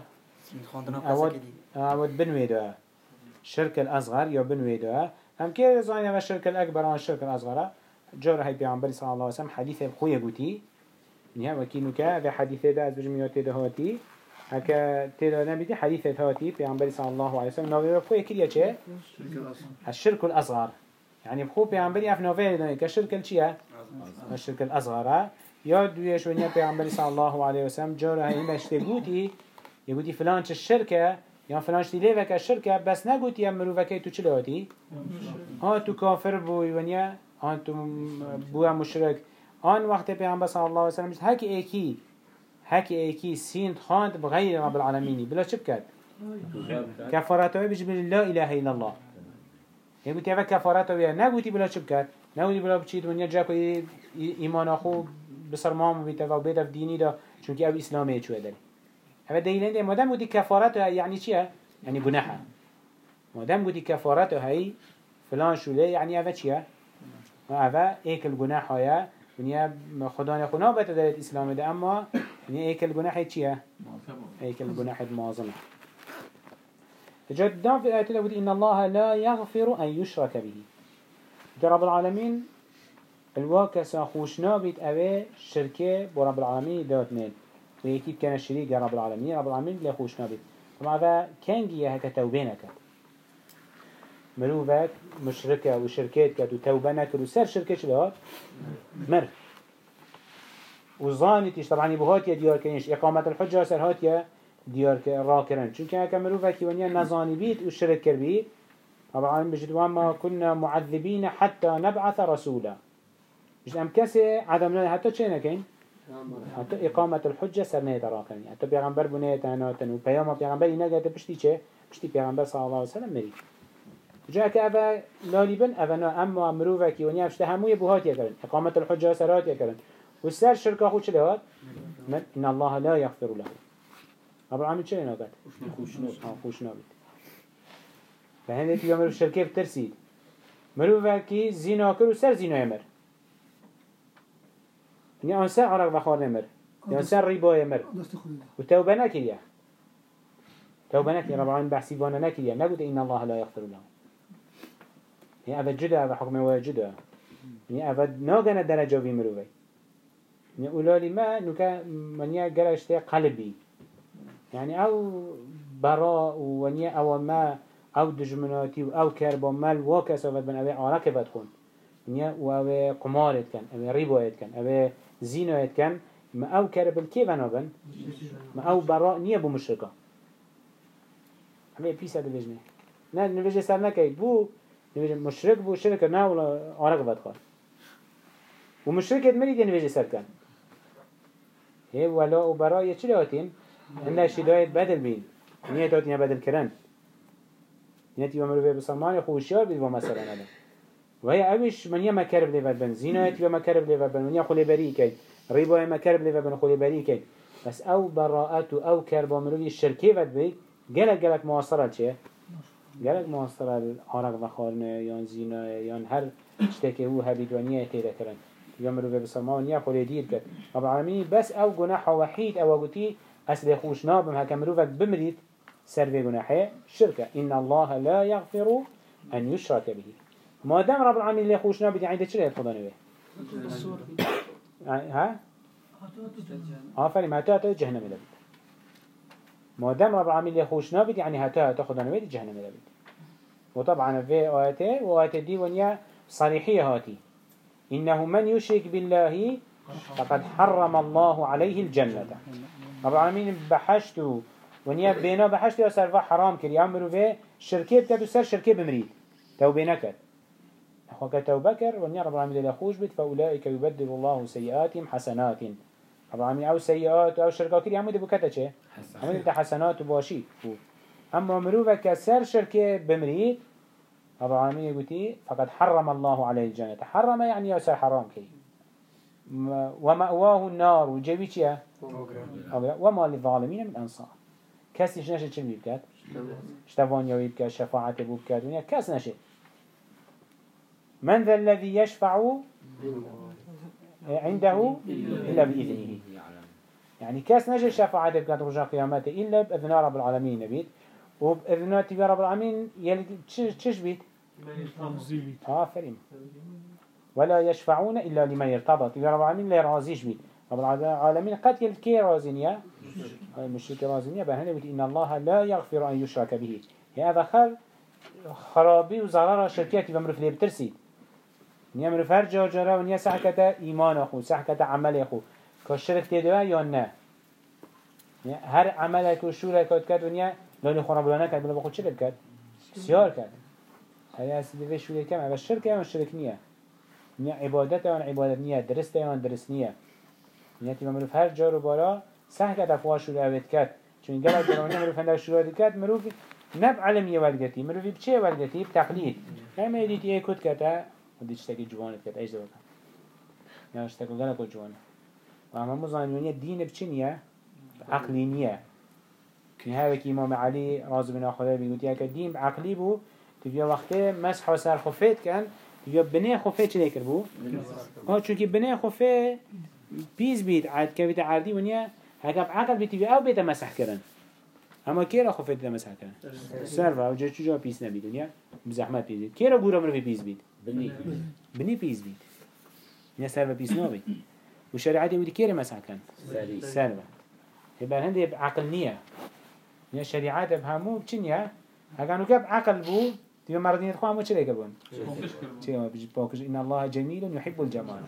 أود بنويدها الشرك الأصغر يا بنويدها هم كي زاينا الشرك الأكبر عن الشرك الأصغر جار هاي بيعنبري صلى الله عليه وسلم حديث بخويا قوتي نها وكينوكا في حديثة ده أزبجميات ده هاتي هكا تدا نبيتي حديثة هاتي بيعنبري صلى الله عليه وسلم نوفي بخويا كليا چه؟ الشرك الأصغر يعني بخو بيعنبري في نوفي ده كالشرك الشيء الشرك الأصغر يا دويش ونيا بيعنبري صلى الله عليه وسلم جار هاي مشتقوتي يقولي فلانش الشركة يعني فلانش تليفك الشركة بس نقولي يا مروفكي تو چلواتي ها تو كافر بوي ونيا ها تو بويا مشرك آن وقت پیامبر صلی الله علیه و سلم هکی ایکی سین خواند بغیر رب العالمینی بلا چه بکرد؟ کفارتوی بجی بلا لا اله الا الله یه گوتی اوه کفارتوی نگوتی بلا چه بکرد؟ نگوتی بلا بچید ونیا جا که ایمان آخو بسر مام بیت و بیت اف دینی دا چونکه او اسلامی چوه داری اوه دلیلند مادم گوتی کفارتوی یعنی چیه؟ یعنی گناحه مادم گوتی کفارتوی فلان شوله یعنی اوه چیه؟ اوه ایک الگناح هایا ونیا خدا نخونا بات دارت اسلام ده اما ونیا ایکل گناحی چیه؟ ایکل گناحی معظمه جد دام في الآية تقول إن الله لا يغفر أن يشرك به رب العالمين الواكسا خوشنا بيت أبي شركة برب العالمين دات نيل ويكيد كان الشريك رب العالمين لا خوشنا بيت طبعا هذا كان جيه هكا توبينك مروفك مشركة وشركات كد وتوبنك وسر شركة شلات مر وظانتيش طبعا يبهات يا ديار كنيش إقامة الحجة سرهات يا ديار راكرن چون كأنك مروفك يونيا نظاني بيت وشرك كربيت طبعا بجد وما كنا معذبين حتى نبعث رسولا بجد أم كسي عدمنا حتى چينا كين حتى إقامة الحجة سرنه راكرن حتى بيغمبر بنيه تاناتن وبياما بيغمبر ينقى تبشتي چه بشتي بيغمبر صلى الله عليه وسلم مريك جاء كأبا لالبن أبنا أما مروفك ونيا بشتهمو يبوهات يكرن إقامة الحجة سرات يكرن والسر شركة أخو چه لهات إن الله لا يغفر له رب العالمين چه لنا قد خوش نابد فهندك يوم مروف شركة بترسيد مروفك زينا كر وسر زينا يمر يعني أنسر عرق بخار نمر أنسر ريبا يمر وتوبة نكريا رب العالمين بحسي وانا نكريا نقول إن الله لا يغفر له يعني أفد جدا أفد حكم وجدا يعني أفد ناقنا درجة في مروفي يعني أولادي ما نكا منيا قرأشتي قلبي يعني أو براء ونيا أو ما أو دجمناتي أو كربا مال واكس أفد من أبي عراك بدخون يعني أو قمارت كان أو ريبويت كان أو زينويت كان ما أو كرب كيف أنا بن ما أو براء نيا بمشركة أبي بيسا دبجني نبجي سر نكاي بو مشرك بو شركة نا ولا عرق بدخل ومشركة مريد يعني بيجي سر كان هي ولا وبراء يشلوتين إن شداية بدل بين نية توتين بدل كرن نية يومرو في بسلمان خوشيار بيد ومثلا هذا وهي أبيش من يما كرب لي بدن زينة يما كرب لي بدن من يخلي بريكين ريبا يما كرب لي بدن خلي بريكين بس أو براءات أو كرب ومروي الشركة بدبي جلك مواصلة شيء جلك مواصلة العرق وخارنة يان زينة يان هر اشتكي هو هبيد ونية تيدا كرن يومرو في بسلمان ونيا خلي دير كد رب العالمين بس أو جناح وحيد أو قتي أصل خوش نابم هكمروفك بمريد سر جناحه شركة إن الله لا يغفر أن يشرك به ما دام رب العالمين اللي خوش نابد يعني ده چرا خدا نوه ها آفرین هتا جهنم لبید ما دام رب العالمين اللي خوش نابد يعني هتا خدا نوه جهنم لبید وطبعا في آياته وآياته دي ونيا صريحية هاتي إنه من يشرك بالله فقد حرم الله عليه الجنة رب العالمين بحشته ونيا بينا بحشته وسرفا حرام كري عمرو في شركة بكت وسر شركة بمريد توبه نكت أخوك توبه كر ونيا رب العالمين اللي خوش بيت فأولئك يبدل الله سيئاتهم حسنات رب العالمين أو سيئات أو شركة كري عمود بكتة چه؟ عمود بكتة حسنات وباشي أما مروفة كسر شركة بمريد رب العالمين يقولي فقد حرم الله عليه الجنة حرم يعني يسر حرام كري ومأواه النار وجيبي چه؟ وما للظالمين من أنصار كسيش نشد چه بيبكت؟ اشتفان يوي بكت شفاعة بكت ونيا كس نشد من ذا الذي يشفع عنده إلا بإذنه يعني كاس نجي شفاعة بكات رجاء قيامته إلا بإذن رب العالمين نبيت وبإذن تبي رب العالمين تشش بيت فريم ولا يشفعون إلا لمن يرتضى تبي رب العالمين لا يرازيش بيت رب العالمين قد يلكي رازينيا المشرك رازينيا بهنا بيت إن الله لا يغفر أن يشرك به هذا خرابي وزرار الشركات بمرف ليه بترسي نیا مرو هر جا جرا و نیا سحکت ایمان خو سحکت عمل خو که شرک تیدوه یا نه هر عمل که شور کات کرد و نیا لانی خورا بلانه کرد بلا بخود چه کرد سیار کرد هر از دیوه شور کم اول شرک یا شرک نیا نیا عبادت یا عبادت نیا درست یا درست نیا نیا تی مرو هر جا رو بارا سحکت افوا شور اوید کرد چون گلت جرا مرو هندر شور کرد مرو نب علمیه ولگتی مرو بچه ولگتی بتقلید همه ایدی اکود کرده ودي تشتكي جوانت كده ايش دوكا يعني اشتكوا غلط جوانه وعم مزانيونية دين بچنية عقلينية نهاية امام علي رازو بن اخوه بيقول ياك الدين عقلي بو تبيا وقته مسح سر خفيت كان تبيا بني خفيت چلي كربو چونكي بني خفيت بيز بيت عاد كبيت عردي ونيا هكا بعقل بيتبيا او بيتا مسح كرن اما كيرا خفيت مسح كرن سر او جا بيس نبي دنيا بزحمت بيز كيرا غورا مر بيز بيت بني بيز بيت يا سربا بيز نوبي وشريعتي ودي كيري مسح كان سربا يبقى هندي بعقل نية يا شريعات بهمو بچنيا هكانو كاب عقل بو تبي مرضين تخوا مو چلي كبون چلي بيجي باكش ان الله جميل يحب الجمال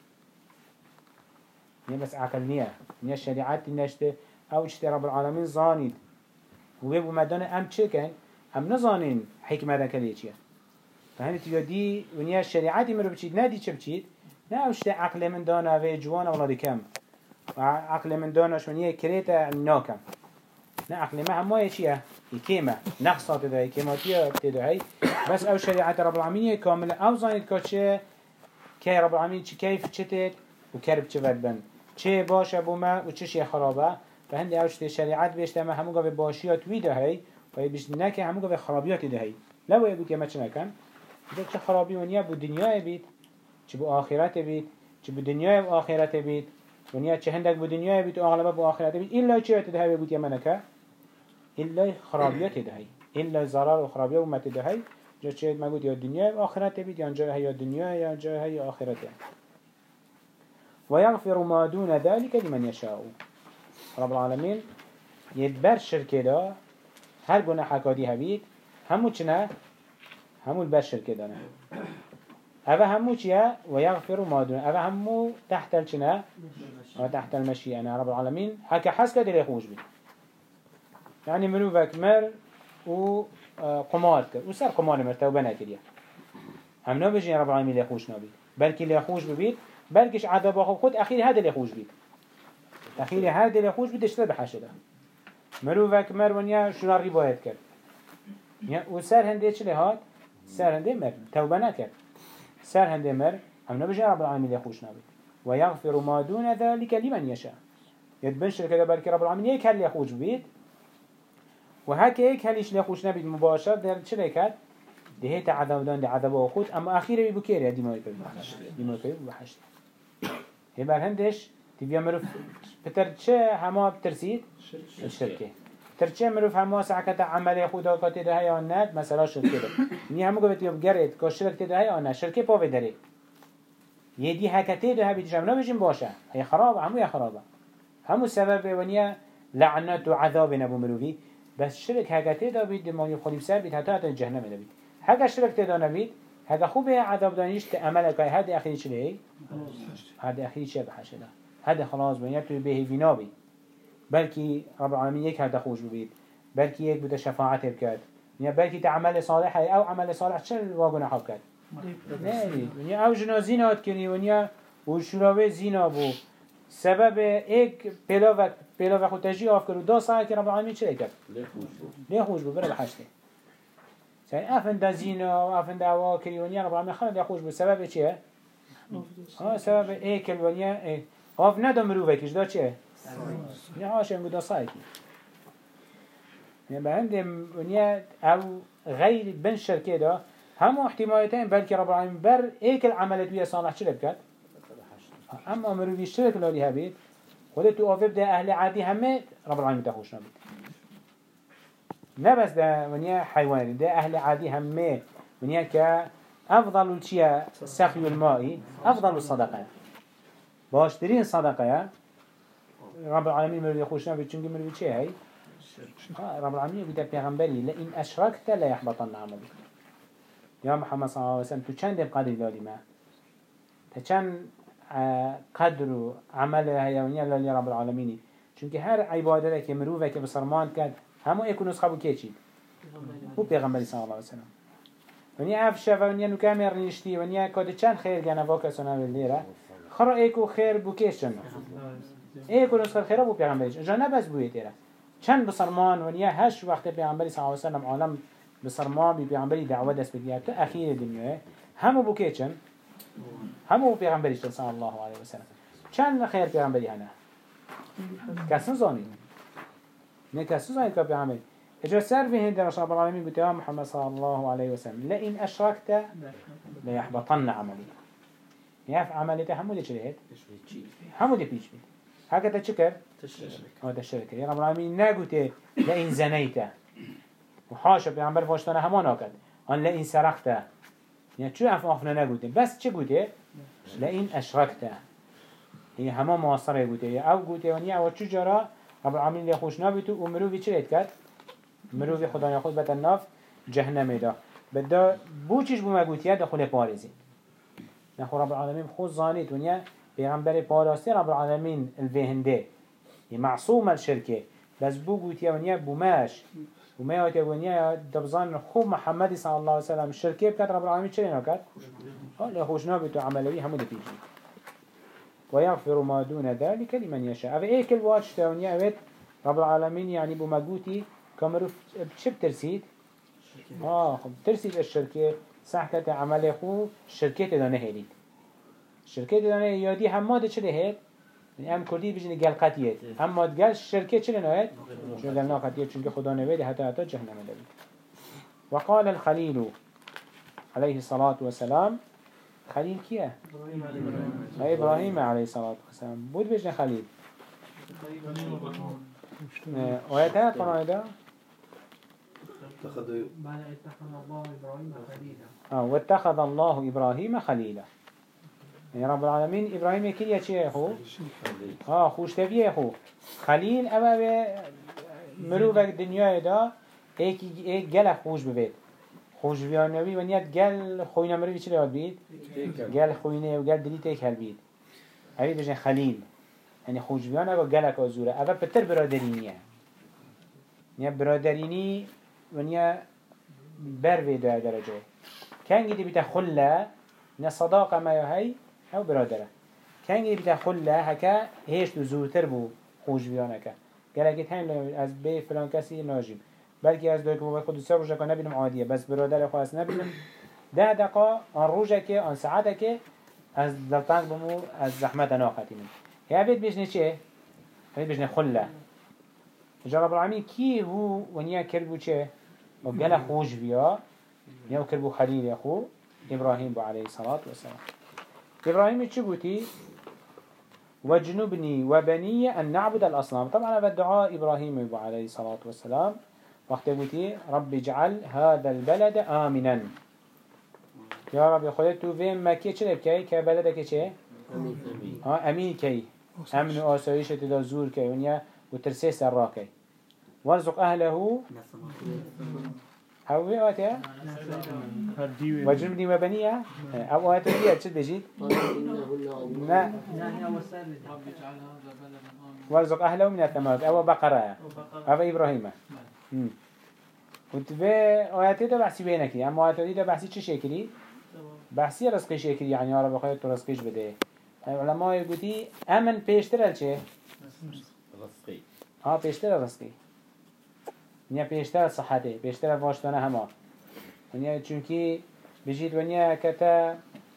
يا بس عقل نية يا شريعات نشته او اشترى رب العالمين زانيد ويبو مدان ام چكن ام نزانين حكمه ذكريه فهمي تيودي ونيا الشريعات مرو بچيد نادي چه بچيد نا وشت عقل من دانا و جوان اولاد كم عقل من دانا شونيه كريتا ناكم نا عقل ما هم چيه يكيمه نقصات ده يكيماتيه تدعي بس او شريعه رب العالمين كامله او زانيت كاچه كي رب العالمين كيف چتت وكرب چه بدبن چه باشه بوما و چه خرابه فهندي او شت شريعت بيشتما همو گه باشيات وي ده هي و بيش نك همو گه خرابيات ده هي لو يبو ما چه نكن ده چه خرابی ونیا بو دنیا بید چه بو آخرت بید چه بو دنیا و آخرت بید ونیا چه هندک بو دنیا بید و اغلب بو آخرت بید إلا چه تدهی بود یمنکه إلا خرابیت تدهی إلا ضرر و خرابیت امت تدهی جا چه ما بود یا دنیا و آخرت بید یا جا یا دنیا یا جا یا آخرت و یغفر ما دون ذلك لمن يشاء رب العالمین يدبر شركه دا هر گناه حکادی هبید همو چنه همو البشر كده نه أفا همو چيه ويغفر ما دون أفا همو تحت الچنه تحت المشيئة أنا رب العالمين هكا حس كده اللي يخوش بي يعني مروفك مر و قمار كر وسر قمار مر توبنا كده هم نبجي رب العالمين اللي يخوش نبي بلكي اللي يخوش ببيت بلكيش عذاب أخو خود أخير هذا اللي يخوش بيت أخيرا هر دل خوش بتشتغل بحشده مروفك مر ونیا شناری باید کرد و سر هنده چه لحاد؟ سر هنده مر توبه نکرد سر هنده مر هم نبجه رب العالمین خوش نبید و یغفر ما دون ذلك لمن يشاء يتبنشر كده بلکه رب العالمین یک هل خوش بید و هک یک هلیش لخوش نبید مباشر در چه لکد؟ دهیت عذاب دان ده عذاب خود اما اخیره بی بکیره دیمای کرد بحشت هی بر هندش تبیا مروف بتر چه همه بترسید؟ الشركه ترچه مروف همه سعکت عمل خدا کتی ده یا ند مثلا شرکه ده نی همه گفت یا بگرد که شرکت ده یا نه شرکه پاوه داره یه دی هکتی ده بیت جمعه بجیم باشه هی خرابه همو یا خرابه همو سبب ونیا لعنت و عذاب نبو مروفی بس شرك هكا تدا بيد دماغي خلي بسر بيد حتى جهنم دا بيد هكا شرك تدا نبيد هكا خوبه عذاب دانيش تأملك هذا أخير شيء هذا أخير شيء بحشده هذا خلاص بنيا تو به بنابي بلكي رب العالمين يك هذا خوش بيد بلكي يك بده شفاعة بكاد يعني بلكي تعمل صالح أو عمل صالح شل واجنا حبكاد لا يعني أو جنازينات كني ونيا وشراوي زينا بو سبب ایک پیلاوه خود تجیه آف کرد و 2 ساعت که رب العالمین چه کرد؟ لی خوش بود بره بحشته سعی افن دا زینا و افن دا عوا کریونیا رب العالمین خانه لی خوش بود سبب چیه؟ سبب ایک الونیا آف ندا مروفه کش دا چیه؟ نه هاشه انگو 2 ساعتی به هنده ونیا او غیر بن شرکه دا همو احتمالتين بلکه رب العالمین بر ایک العملت ویا صالح چه بکرد؟ اما مروفي الشرك اللي هبيت خودت اوفب ده اهل عادي همه رب العالمين تخوش نبيت نبس ده ونيا حيواني ده اهل عادي همه ونيا كافضل الشيء سخي الماء افضل الصدقه باشترين صدقه رب العالمين مروفي خوش نبيت چونك مروفي چه هي رب العالمين بيتا پیغمبري لئن اشركت لا يحبطن عملك يا محمد صلى الله عليه وسلم تو چند قدر دادي ما تچند قدر و عمل هیونی لالی رب العالمینی چون که هر عبادت که مروفه که بسرمان کرد همو ایکو نسخه بو که چید بو پیغمبری صلی الله علیه وسلم ونیا افشه و ونیا نکامی رنشتی ونیا کاد چند خیر گنه واکه سنه لیره خرا ایکو خیر بو کهش جنه ایکو نسخه خیره بو پیغمبریش جا نبس بوی تیره چند بسرمان ونیا هش وقت پیغمبری صلی الله علیه وسلم عالم بسرمان بی پیغمبری دعوت دست بگیرد تا اخیر دنیاه همو بو که چند همو پیغمبری صلی الله علیه و سلم چند خیر پیغمبری هنه کسی زانی نه کسی زانی که پیغمبری اجا سر به هند رب العالمین گوته یا محمد صلی الله علیه و سلم لئن اشرکت لیحبطن عملی یعف عملیت همو دی چه همو دی پیچ بید هکا تا چه کرد؟ تا شرکه یا رب العالمین نگوته لئن زنیت و حاشا پیغمبر فاشتانه همان آکد آن لئن سرخت يعني شو أفنى نقوله بس شو قوله لئن أشركته هي هما معاصرة قوله أو قوله ونيا أو شو جرى رب العالمين اللي خوش نبيته ومرو في شريت كات مرو في خدا ياخذ بتناف جهنم ده بده بوچش بو مقوتيه دخول بارزي نخو رب العالمين خوش زانيت ونيا بيغمبر باراسي رب العالمين الفهنده هي معصومة الشركة بس بو قوتيه ونيا بوماش وما يتوانيا دبزان خوب محمد صلى الله عليه وسلم الشركة بكات رب العالمين شرين وكات لا خوشنا بتو عملوي همو دفيجي ويغفر ما دون ذلك لمن يشاء أفا ايه كل واجه تاونيا اوت رب العالمين يعني بمجوتي كامرو بشب ترسيد خب ترسيد الشركة سحكة عمل خو الشركة دانه هيدي الشركة دانه يادي همه ده چه هيد يعني ام كردي بيجي قال قتيت اما قال الشركه چلن هيت شو قالنا قتيت چونك خدا نويد حتى جهنم دبي وقال الخليل عليه الصلاه والسلام خليل كيه ابراهيم عليه الصلاه والسلام بود بيجنا خليل ويتا قرآن ده اتخذ الله ابراهيم خليلا واتخذ الله ابراهيم خليلا يعني رب العالمين إبراهيم كل يشيء أخو خوش تبيه أخو خليل أما مروفك الدنيا دا ایک گل خوش ببید خوش بیانوی و نیت گل خوینه مروی چی لیاد بید؟ گل خوینه و گل دلیت ایک هل بید اوید بجن خلیل یعنی خوش بیانه و گلک آزوره اول پتر برادرینیه نیا برادرینی و نیا بروی دو درجه کنگی دی بیتا خله نیا صداقه ما هی او برادره کنگی بیتا خله هکا هیش دو زورتر بو خوش بیانکه گلگیت هم از بی فلان کسی ناجیم بلکه از دوی که با خود سر روزه که نبینم عادیه بس برادر خواست نبینم 10 دقیقه آن روزه که آن ساعته که از دلتنگ بمو از زحمت ناقتیم هی بید بجنه چه؟ بید بجنه خله جا رب العالمین کی هو ونیا کربو چه؟ و گل خوش بیا نیا کربو خلیل خو إبراهيم عليه الصلاة والسلام إبراهيم تشبوتي وجنبني وبني أن نعبد الأصنام طبعا هذا الدعاء إبراهيم عليه الصلاة والسلام وقت بوتي رب اجعل هذا البلد آمنا يا رب خليتو فين مكي چه بكي كبلدك چه أمين كي أمن وآسايش تدا زور كي ونيا وترسي سراكي وارزق أهله هو آتها وجنبني وبنيها أو آتها فيها تشد بجيت لا وارزق أهله من الثمرات أو بقرة أو إبراهيم وتبي آياتي ده بحثي بينك أما آياتي ده بحثي چه شكلي بحثي رزقي شكلي يعني يا رب خير تو رزقيش بده العلماء يقولي أمن بيشترى چه رزقي بيشترى رزقي ونیا پیشتر صحته پیشتر واشتنه همه ونیا چونکی بجید ونیا کتا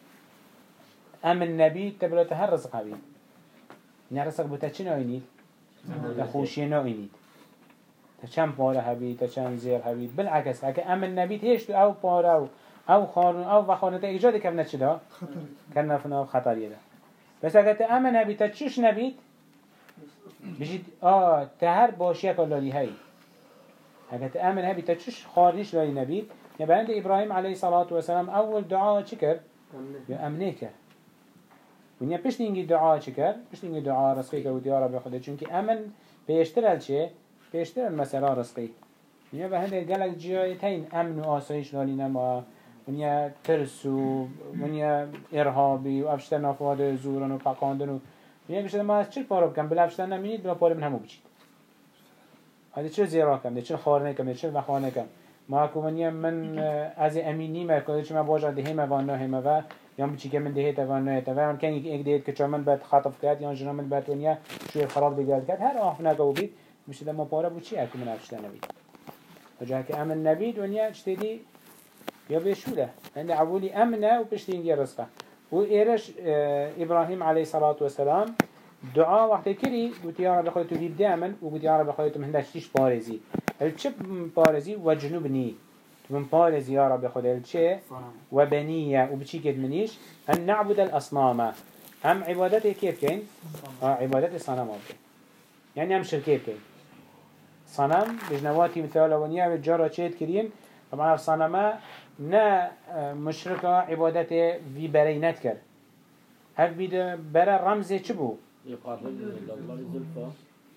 امن نبی تبلت هر رزق هبید ونیا رزق بوده چی ناینید؟ تا خوشی ناینید تا چند پاره هبید تا چند زیر هبید بالعکس اگه امن نبید هیچ تو او پاره او خارون او وخانته ایجاد کردن چی دا؟ کردن فنا خطریه دا بس اگه تا امن نبید تا چوش نبید بجید تا هر باشیه کلالی هایی اگر تأمن هبي تشش خارجش لا نبي نبعند إبراهيم عليه الصلاة والسلام أول دعاء شكر يأمنيك ونيا بيش نيجي دعاء شكر بيش نيجي دعاء رزقك وديا رب خدا چونك أمن بيشترل شيء بيشترل مسألة رزقي ونيا بعند قالك جايتين أمن وآسايش لا لنا ونيا ترس ونيا إرهابي وأفشتنا فواد زورن وبقاندن ونيا بيش ما شل بارب كم بلافشتنا منيد بلا بارب من همو بيجي هذا چه زیرا کم، چه خارنه کم، چه بخانه کم. ما کومنیم من از امینی مرکزی چه ما باجر دهیم و نه هم و یا بچی که من دهیت و نه تا و هم کنی یک دهیت که چه من بعد خاطف کرد یا جنام من بعد ونیا شوی خراب دیگر کرد هر آخر نگو بید میشه دم پاره بچی اکو من افشته نبید. وجه که امن نبید ونیا چتیدی یا بشوله. عند عولی امنه و پشتینگی رزقه. و ایرش إبراهيم عليه الصلاة والسلام دعاء وقت كري قلت يا رب خليته لي دائما وقلت يا رب خليته من هندش بارزي الشب بارزي وجنوبني من بارزي يا رب خليته الشيء وبنية وبشي كد منيش أن نعبد الأصنام هم عبادته كيف كين عبادة الصنم يعني هم شركة كين صنم بجنواتي مثال ونيا بالجارة شيء كريم طبعا الصنم نا مشركة عبادته في برينات كر هل بيد برا رمزي شبو يقرب إلى الله زلفا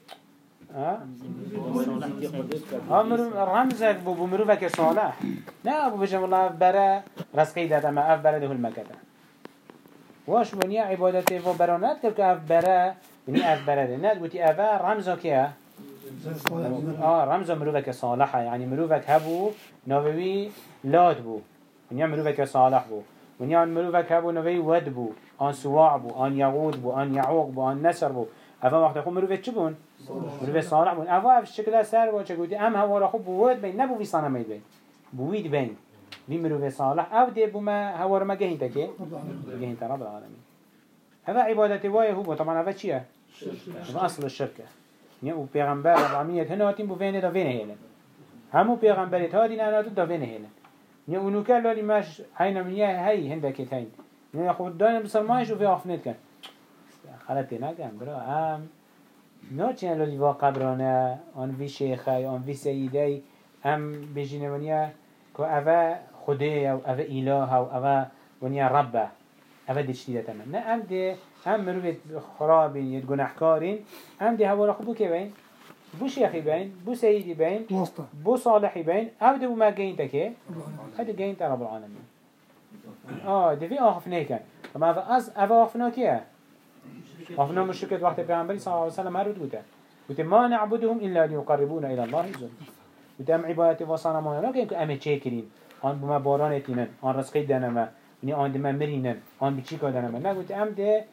رمزك بمروفك صالح لا أبو بجم الله برا رزقي دادا ما أف برا له المكتا واش بنيا عبادته وبرانات كرك أف برا بني أف برا لنات وتي أفا رمزك يا رمز مروفك صالحة يعني مروفك هبو نووي لاد بو بنيا مروفك صالح بو بنيا مروفك هبو نووي ود بو آن سواع بو آن يغود بو آن يعوق بو آن نسر بو أفا وقت خو مروفة چه بون؟ مروفة صالح بون أفا في شكل سر بو چه قوتي أم هوا خو بوود بين نبو في صنمي بين بويد بين بي مروفة صالح أو دي بو ما هوا رما جهين تكي جهين رب العالمين هذا عبادة وايه هو طبعا هذا چيه؟ هذا أصل الشركة و پیغمبر ربعمیت هناتیم بو وینه دا وینه هیلن همو پیغمبرت هادین هناتو دا وینه هیلن نیا اونو که لالی ماش حینا منیه هی هندکت هین نیا خود دایم بسرمایش و فی آفنت کن خلطی نگم برا هم ناچین لالی واقع برانه آن وی شیخه آن وی سیده هم بجینه ونیا که اوه خوده او اوه اله او اوه ونیا ربه اوه دیشتی ده تمن نه هم ده هم مروفت خرابين يد گناهكارين هم دي هوا رخبو كي بين بو شيخي بين بو سيدي بين بو صالحي بين او دي بو ما جين تكي هذا جين رب العالمين دي في اخفنا كان طبعا افا اخفنا كيه اخفنا مشركة وقت پیغمبر صلى الله عليه وسلم هرود قلت قلت ما نعبدهم الا ليقربونا الى الله زلفى قلت ام عبادتي وصنمون لا كينكو ام تشيكرين ان بما بارانتينن ان رزقي دنما ني آن دم مرینن آن بیچی کردن من نگویی ام ده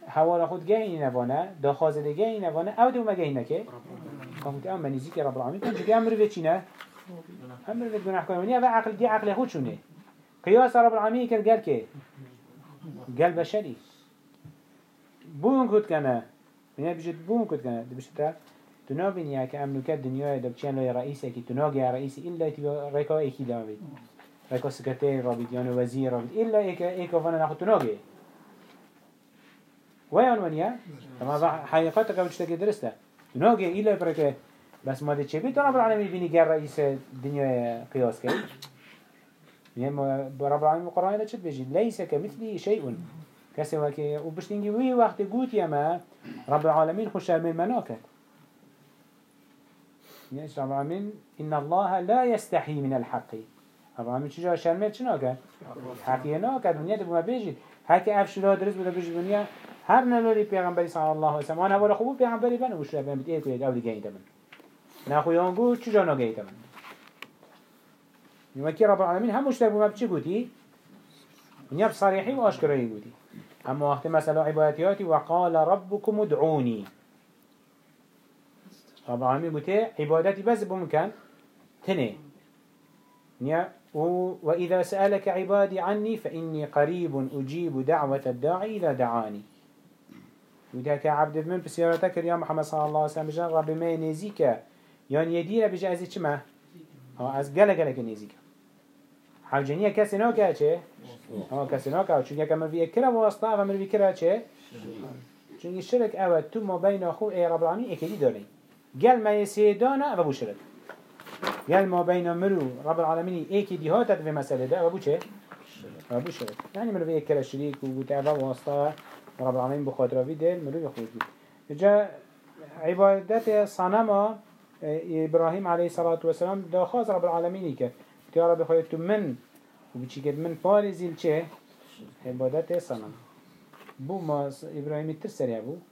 حوالا خود جاي نبانه دخاز ده جاي نبانه أو ده ما جاي نكه قامت أم نزيك رب العالمين كان جاي أمر بيتشينه أمر بيتجناح كوني أبا عقل دي عقل خود شونه قياس رب العالمين كان قال كه قال بشري بون كود كنا من بيجت بون كود كنا ده بيجت تنابين يا كأمن كد الدنيا ده بتشان له رئيسه كي تناجي يا رئيسي إلا تبى ركا إيكي دامي ركا سكرتير رابط يعني وزير رابط إلا إيك فانا ناخد تناجي وين ونيا تمام حقيقتك قبل تشتكي درسته تناجي إلا بركة بس ما ده شيء رب العالمين بيني جار رئيس الدنيا قياس كي يعني رب العالمين القرآن لا تشد بيجي ليس كمثله شيء كسوة كي وبشتنجي وي وقت قوت يا ما رب العالمين خش من مناكت يعني رب العالمين إن الله لا يستحي من الحق رب العالمين شجع شرمت شنو كان حكينا كان دنيا تبغى بيجي هكي أفشل درس بده بيجي دنيا هر نلوري پیغمبری صلی الله علیه و سلم. أنا ولا خوب پیغمبری بنا وش لبن بتأكل كده أول جاي تمن. نأخذ يانجو شجع نجاي تمن. يمكن رب العالمين هم مش لبوا ما بتشي قوتي. ونيا بصريحي وأشكرين قوتي. أما وقت مثلا عباداتي وقال ربكم ادعوني. رب العالمين قوتي عبادتي بس بمكان تني. نيا وإذا سألك عبادي عني فإني قريب أجيب دعوة الداعي إذا دعاني. وده كعبد من بسيارتك يا محمد صلى الله عليه وسلم بجان رب ما نزيك يعني يدير بجا أزي چما از گله نزيك حوجنية كسي نوكا چه كسي نوكا چونك كما في اكرا واسطة ومن في كرا چه چونك الشرك اوه تو ما بين أخو اي رب العالمين اكدي داري قال ما يسيدانا ابو شرك قال ما بين مرو رب العالمين اكدي هاتت في مسألة ده ابو چه ابو شرك يعني من في اكرا شريك وتعبا واسطة رب العالمين بخاطر في دل مرو يخوض جاء عبادت صنما إبراهيم عليه الصلاة والسلام دا خاص رب العالمين كه يا رب خيرت من وبتشيكد من بارزيل چه عبادت صنم بو ما إبراهيم الترسل يا بو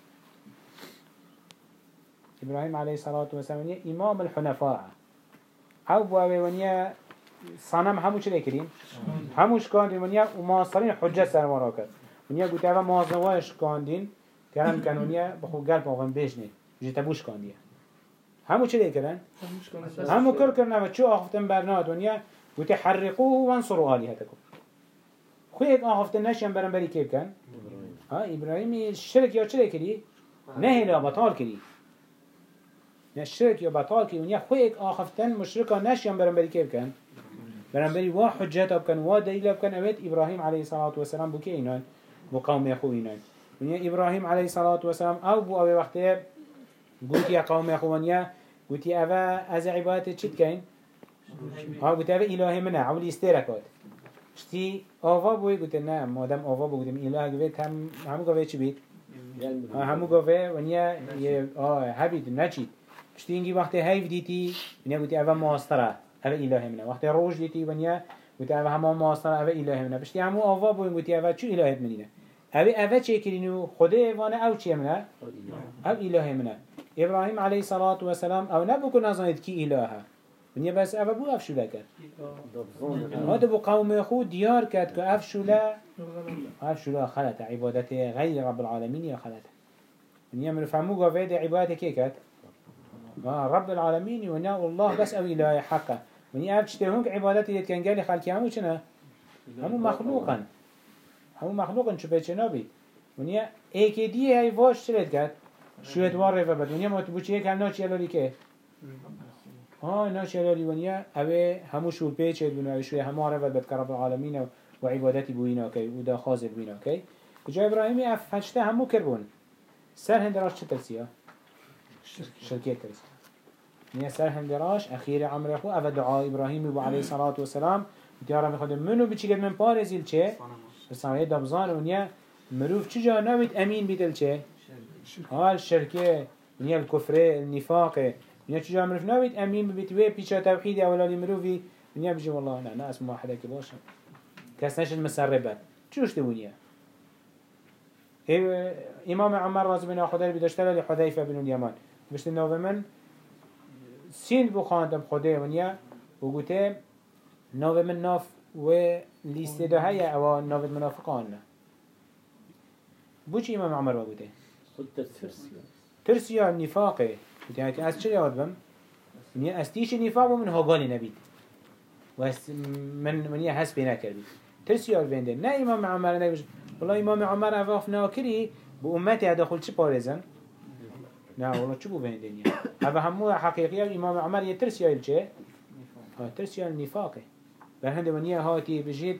إبراهيم عليه الصلاة والسلام إمام الحنفاء أو بو ونيا صنم هموش ليكرين هموش كان ونيا وماصرين حجة سرمراكت ونيا قلت أبا مازنواش كاندين كلام ونيا بخو قلب وغن بيجني جتبوش كانديه همو چه لیکرن؟ همو کر کرنه و چو آخفتن برناد ونیا وتحرقوه وانصروا آلهتكم خوی ایک آخفتن نشیم برن بری که بکن؟ ابراهیمی شرک یا چه لیکری؟ نه لا بطال کری نه شرک یا بطال کری ونیا خوی ایک آخفتن مشرکا نشیم برن بری که بکن؟ برن بری وا حجت بکن وا دلیل بکن اوید ابراهیم علیه الصلاة والسلام بو که اینان بو قوم خو اینان ونیا ابراهیم علیه الصلاة والسلام او بو اوی وقتی قلت يا قوم يا خوانيا قلت يا أبا أز عبادة شد كين قلت أبا إلهي منا عولي استيركات شتي أوفا بوي قلت نعم ما دام أوفا بوي قلت إله قفيت همو قفيت شو بيت همو قفيت ونيا هبيت نشيد شتي إنجي وقت هايف ديتي ونيا قلت أبا ماسترة أبا إلهي منا وقت روج ديتي ونيا قلت أبا هما ماسترة أبا إلهي منا بشتي همو أوفا بوي قلت أبا شو إلهي منينا أبا چه كرينو خده وانا أو چه منا أو إلهي منا إبراهيم عليه الصلاة والسلام أو نبوكو نظنيت كي إلهه ونيا بس أبا بو أفشو لكت هذا بو قوم يخو ديار كت كأفشو لا خلت عبادته غير رب العالمين يا خلت ونيا من فهمو قفيد عبادته كي كت رب العالمين ونيا الله بس أو إله حقه ونيا أفشتهونك عبادته يتكن قالي خلقي همو چنا همو مخلوقا شو بيتش نبي ونيا ايكيدي هاي واش شريت كات شو اتوارف بد ونيا ما تبوشي كان ناش يلوري كه ناش يلوري ونيا أبي همو شو بيتش بنو شو همو عرف بد كرب العالمين وعبادتي بوينا كي ودا خازر بوينا كي وجا إبراهيم أفحشته همو كربون سر هندراش شترسيا شركية ترسيا ونيا سر هندراش أخير عمره هو أفد دعاء إبراهيم عليه الصلاة والسلام تيارا بخدم منو بتشيكد من بارزيل چه بسامه دبزان ونیا مروف چجا نوید امین بیدل چه؟ الشركه ونیا الكفره النفاقه ونیا چجا مروف نوید امین بیت وی پیچا توحید اولالی مروفی ونیا بجی والله نه اسم واحده که باشه کس نشد مسربت چوش دونیا امام عمر رضی الله عنه بداشتله لحذیفه بن اليمان بشت نوه من سیند بخاندم خدا ونیا و گوته نوه من ناف و لیست ده هیا او نوید منافقان بوش إمام عمر بقوله خود ترسي ترسيا النفاقه يعني أس شو يود بم من أستيش النفاق ومن هقالي نبيت من هس بينا كربي ترسيا البندن نا إمام عمر نبيش والله إمام عمر أفاف ناكري بأمتي هذا خل شو بارزن نا والله شو بندن يعني هذا همو حقيقية إمام عمر يترسيا الشيء ترسيا النفاقه بهند من هاتي بجيت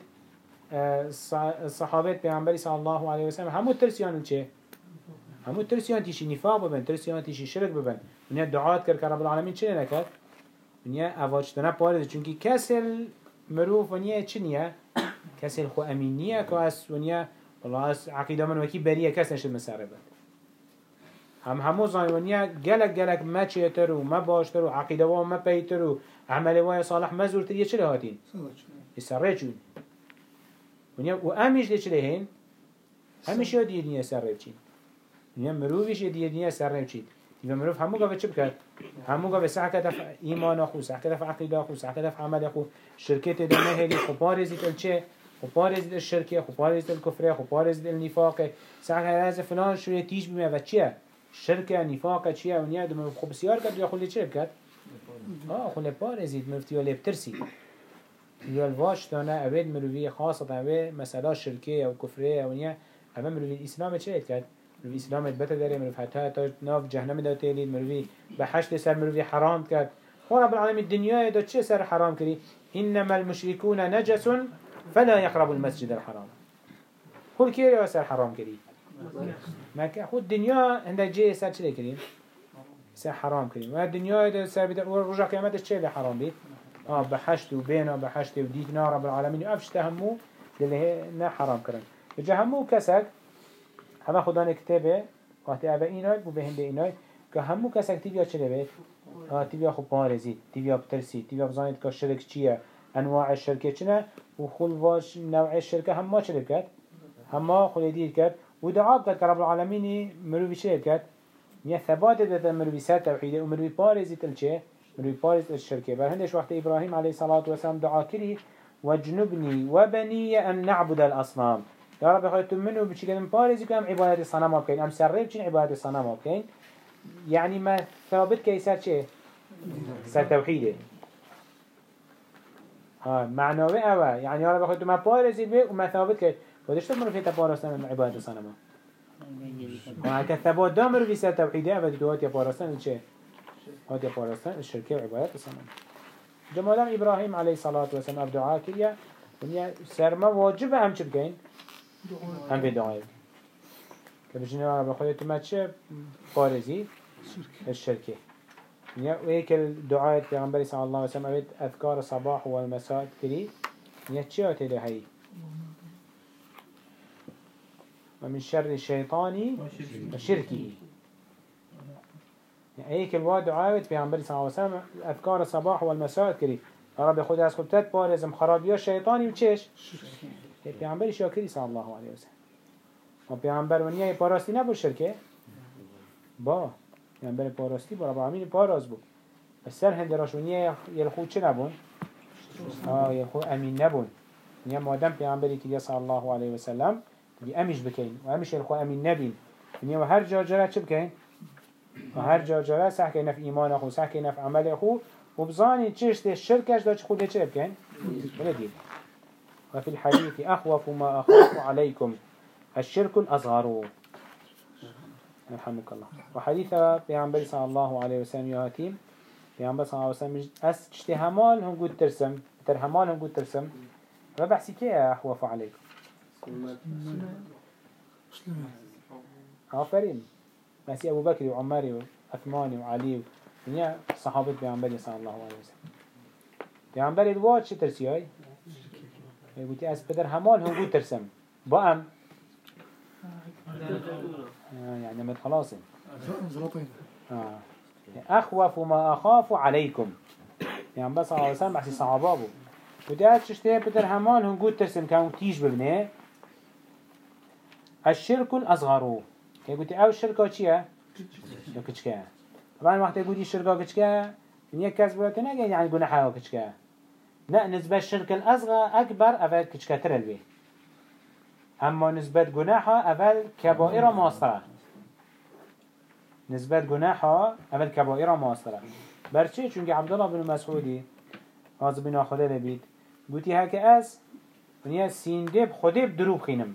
الصحابات بيعنبري صلى الله عليه وسلم همو ترسيان الشيء همو ترسيان تيشي نفاق ببن ترسيان تيشي شرك ببن من الدعاء كر رب العالمين چه نكد من اواجتنا پارد چونكي كسل مروف ونيا چنيا كسل خو امينية كاس ونيا والله اس عقيدة من وكي بريا كس نشد مساربت همو زان ونيا جلك ما چيتر و ما باشتر و عقيدة و ما بيتر و عمل واي صالح ما زورتر يا چه هاتين يسرچون ونيا و اميش دي چه هين همش يدي دنيا سرچين ونيا مروفيش يدي دنيا سرچين يبقى مروف همو قاعد شبكة همو قاعد ساعة كده إيمان أخو ساعة كده في عقيدة أخو ساعة كده في عمل أخو شركة ده مهلي خبارزة الشيء خبارزة الشركة خبارزة الكفر خبارزة النفاق ساعة كده هذا فلان شو يتيج بما بتشيا شركة نفاق شيا ونيا دم خب سيار كده يأخذ لي شيء بكت خل بارزة مفتي ولا بترسي يالواش تانا أبد مروفي خاصة أبد مسألة شركة أو كفرية ونيا أمام مروفي الإسلام شيء كده الإسلام البتة داري مروف حتى تا ناف جهنم دا تيلي مروفي بحشت سر مروفي حرام كد هو رب العالمين الدنيا دا چه سر حرام كري إنما المشركون نجس فلا يقربوا المسجد الحرام كل كيري سر حرام كري ما خود الدنيا عندها جي سر چه كري سر حرام كري و الدنيا دا سر بدا ورجع قيامت چه حرام بيت بحشت وبينا بحشت وديكنا رب العالمين أفش تهمو للي نا حرام كرن جهمو كسك همه خدا نكتبه وقتی اوه اینای بو به هنده اینای که همو کسک تیبیا چه بید؟ تیبیا خوب پارزید تیبیا بترسید تیبیا بزانید که شرک چیه انواع شرکه چنه و خلواش نوع شرکه همه چه بکد؟ همه خلی دیر کرد و دعا کرد که رب العالمینی مروی چه بکد؟ میه ثبات ده مروی سر توحیده و مروی پارزید الچه؟ مروی پارزید الشرکه بر هندش وقت ابراهیم علیه الصلاة والسلام دعا کری وجنبني وبني أن نعبد الأصنام يا رب خيرتم منه بشي كده مبارزي كم عبادة الصنم أبكين أم سرّي بشين عبادة الصنم أبكين يعني ما ثابت كيسر شيء سر توحيده معنوي أوا يعني يا رب خيرتم مبارزي به وما ثابت كي ودش تمر في تبارسنا من عبادة الصنم كثبات دامر في سر توحيده أبد دوات يبارسنا الشيء هات يبارسنا الشركة وعبادة الصنم جمالام إبراهيم عليه الصلاة والسلام دعاء كريا ونيا سرما واجب هم چه بكين هم بدعاء كبجنا رب خيرت ما تشي بارزي الشركة ونيا ويك الدعاء پیغمبر صلى الله عليه وسلم أذكار الصباح والمساء كري ونيا تشي هاتي هاي ومن شر الشيطان وشركه هيك الواد دعاء پیغمبر صلى الله عليه وسلم أذكار الصباح والمساء كري رب خود از خودت بارزم خرابی شیطانی و چش پیغمبر شاکری صلی الله علیه و سلم و پیغمبر ونیای پاراستی نبود شرکه با پیغمبر پاراستی با رب العالمین پاراز بود بس سر هندراش ونیای یلخو چه نبون یلخو امین نبون ونیا مادم پیغمبری که صلی الله علیه و سلم بی امیش بکین و امیش یلخو امین نبین ونیا و هر جا جرا چه بکین و هر جا جرا سحکی نف ایمان اخو سحکی نف عمل اخو وبظاني تشت الشركة دا تخود ليش بكين ولا دين وفي الحديث أخوف ما أخاف عليكم الشرك الأصغر يرحمك الله وحديث بيعنبري صلى الله عليه وسلم يهاتيم بيعنبري صلى الله عليه وسلم اشتهمال هم قد ترسم ترهمال هم قد ترسم فبحسي كيه أخوف عليكم آفرين بس أبو بكر وعمر وعثمان وعلي ونیا صحابت پیامبری صلی الله علیه و سلم پیامبر الواد چه ترسیای؟ میگویی از پدر همال هم بود ترسم با ام يعني من خلاص أخوف ما أخاف عليكم يعني بس على لسان بحث صحابه وده تشتري بدر همان هم قد ترسم كانوا تيج ببنه الشرك الأصغر يقول أو الشركة شيء لو كتشكا طبعا وقت يقول الشركة كتشكا من يكاس بلاتنا يعني جناحها كتشكا لا نسبة الشرك الأصغر أكبر أفاد كتشكا ترى البي اما نسبت گناحا اول كبائر معاصرة نسبت گناحا اول كبائر معاصرة برچه چونك عبدالله بن مسعودي هذا بنا خدا لبيت قلتي هكا از ونيا سيندب خده بدروب خينم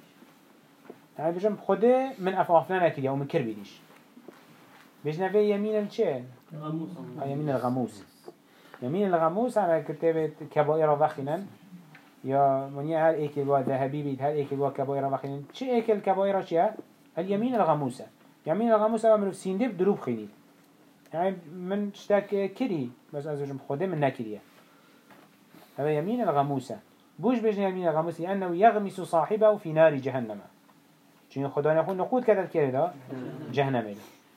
يعني بجم خده من افافنا كده ومن كربيديش بجنا في يمين الچه يمين الغموس يمين الغموس على كتابة كبائر وخينا يا منيا هل ايكل وا ذهبي بيت هل ايكل وا كبائر وخينا چه ايكل كبائر چه اليمين الغموسة يمين الغموسة من سيندب دروب خينيت يعني من اشتاك كري بس از بجم خده من نكريه هذا يمين الغموسة بوش بجنا يمين الغموسة لأنه يغمس صاحبه في نار جهنم چون خدا نقول نقود كذا كده جهنم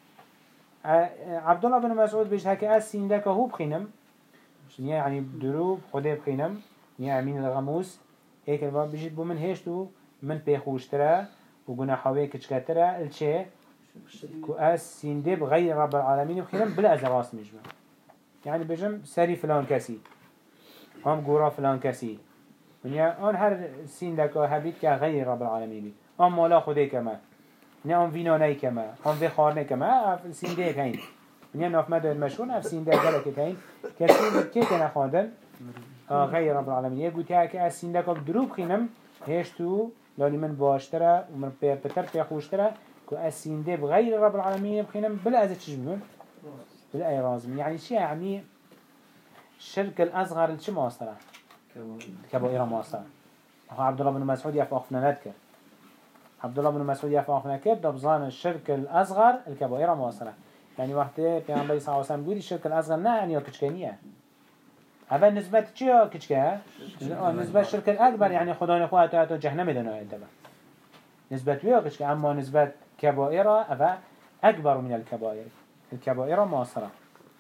عبد الله بن مسعود بيجي هكا السيندك هو بخينم يعني دروب خدا بخينم يعني يمين الغموس هيك الباب بيجي بو من هيشتو من بيخوشترا وجناحوي كشكترا الشيء كو السيندب غير رب العالمين بخينم بلا أزراس مجمع يعني بيجم سري فلان كسي هم جورا فلان كسي يعني هر سيندك هبيت كغير رب العالمين بي هم مالا خدا كما نه آن وینانه کما آن وی خارنه کما اف سینده کهین نه ناف مدد مشهور اف سینده گله کهین کسی که کنه خواندن غیر رب العالمین یه گویی که از سینده که دروب خینم هیچ تو لالی من باشتره و من پتر پیخوشتره که از سینده بغیر رب العالمین بخینم بلا از چیز بمون بلا ای رازم یعنی چی یعنی شرک الأصغر چه ماستره كبائر ماستره عبد الله بن مسعود يفاخنا نذكر عبد الله بن مسعود يفاخنا كيف دبزان الشرك الأصغر الكبائر ماستره يعني وقت پیامبر صلی الله علیه و سلم گویی شرک الأصغر نه یعنی کچکنیه اول نسبت چیه کچکه نسبت شرک الأكبر يعني خدا نخواه تو جهنم دنیا انتبه نسبت ويا كشك أما نسبت كبائر أفا أكبر من الكبائر الكبائر معاصرة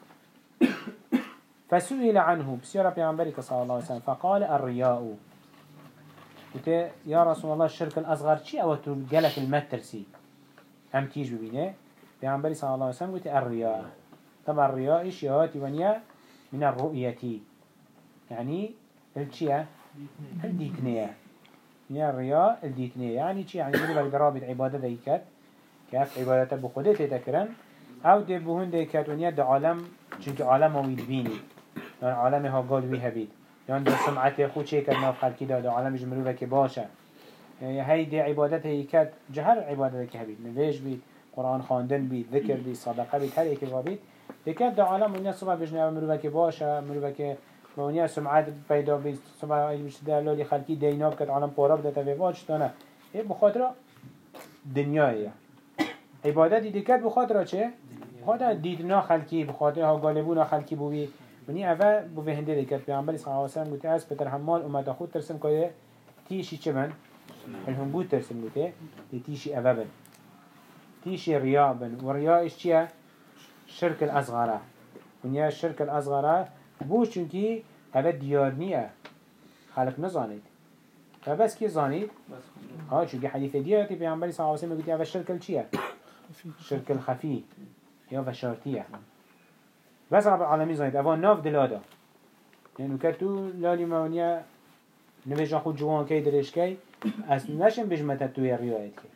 فسئل عنه بسيارة بيعنبرك صلى الله عليه وسلم فقال الرياء قلت يا رسول الله الشرك الأصغر شيء أو تلقلك المترسي هم تيج ببينه بيعنبري صلى الله عليه وسلم قلت الرياء طبعا الرياء إيش يهاتي ونيا من الرؤية يعني الشيء الديتنية من الرياء الديتنية يعني شيء يعني يقول لك درابط عبادة ديكات كيف عبادة بخده تذكرن أو دبوهن ديكات ونيا ده عالم چونك عالم ويدبيني يعني عالمها قال ويها بيت يعني ده سمعته خود شيء كنا في خلقي ده عالم يجملوا لك باشا يعني هاي دي عبادة هيكات جهر عبادة كهبيت نفيش بيت قرآن خواندن بيت ذكر بيت صدقة بيت هر ايك بيت ديكات ده عالم ونيا صبح بجنا ملوا لك باشا ملوا لك ونیا سمعت پیدا بی سمعت بیشتر دلالی خالقی دیناب که عالم پارا بده تفیوات شتانه این بخاطر دنیایه عبادت دیگه بخاطر چه؟ بخاطر دیدنا خالقی بخاطر ها غالبونا خالقی بوی ونی اول بوی هنده دیگه پیامبر صلی الله علیه و سلم گفته از پتر حمال امت خود ترسم که تیشی چه من؟ الهم بود ترسم گفته تیشی اول بن تیشی ریا بن و ریاش چیه؟ شرک الاصغره ونیا شرک الاصغره بوش چونکی هذا دیار نیه خلق نزانید فبس کی زانید؟ ها چونکی حدیث دیاتی پیامبری صلی الله علیه و سلم میگه اول شرک چیه؟ شرک الخفی یا وشارتیه بس رب العالمین زانید اول ناف دلادا یعنی که تو لالی مونیا نویجا خود جوان کی درش کی از نشم بجمت توی ریایت کرد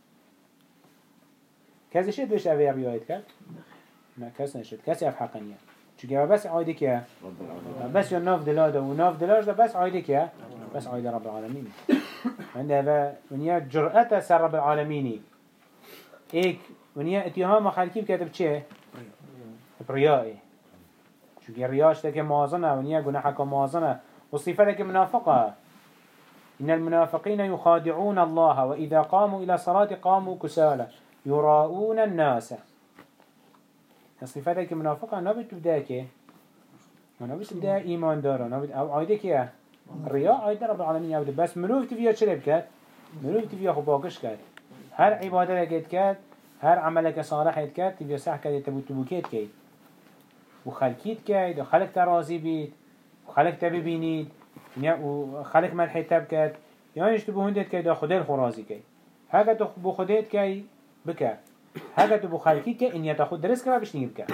کسی شد بهش اوی ریایت کرد؟ نه کس نشد کسی اف حقنیه چونکه بس عایده که بس یا ناف دلاده و ناف دلاش ده بس عایده که بس عایده رب العالمین عنده ونیا جرأت سر رب العالمینی ایک ونیا اتهام خلقی بکتب چه؟ بریائه چونکه ریاش ده که موازنه ونیا گناحه که موازنه و صفه ده که منافقه إن المنافقين يخادعون الله وإذا قاموا إلى صلاة قاموا كسالى يراؤون الناس صفتك منافقة نبت تبدأ كي نبت تبدأ إيمان دارا نبت أو عايدة كي الرياء عايدة رب العالمين يعود بس مروف تفيا شرب كات مروف تفيا خباقش كات هر عبادة لكت كات هر عملك صالح كات تفيا صح كات تبوت تبوكيت كات وخلقيت كات وخلق ترازي بيت وخلق تبي بينيد وخلق ملحي تب كات يعني اشتبه هندت كات خده الخرازي كات هكا تخبو خديت كات بكات هذا تبو خالقي كه إن يتأخذ درس كما بيش نيبكه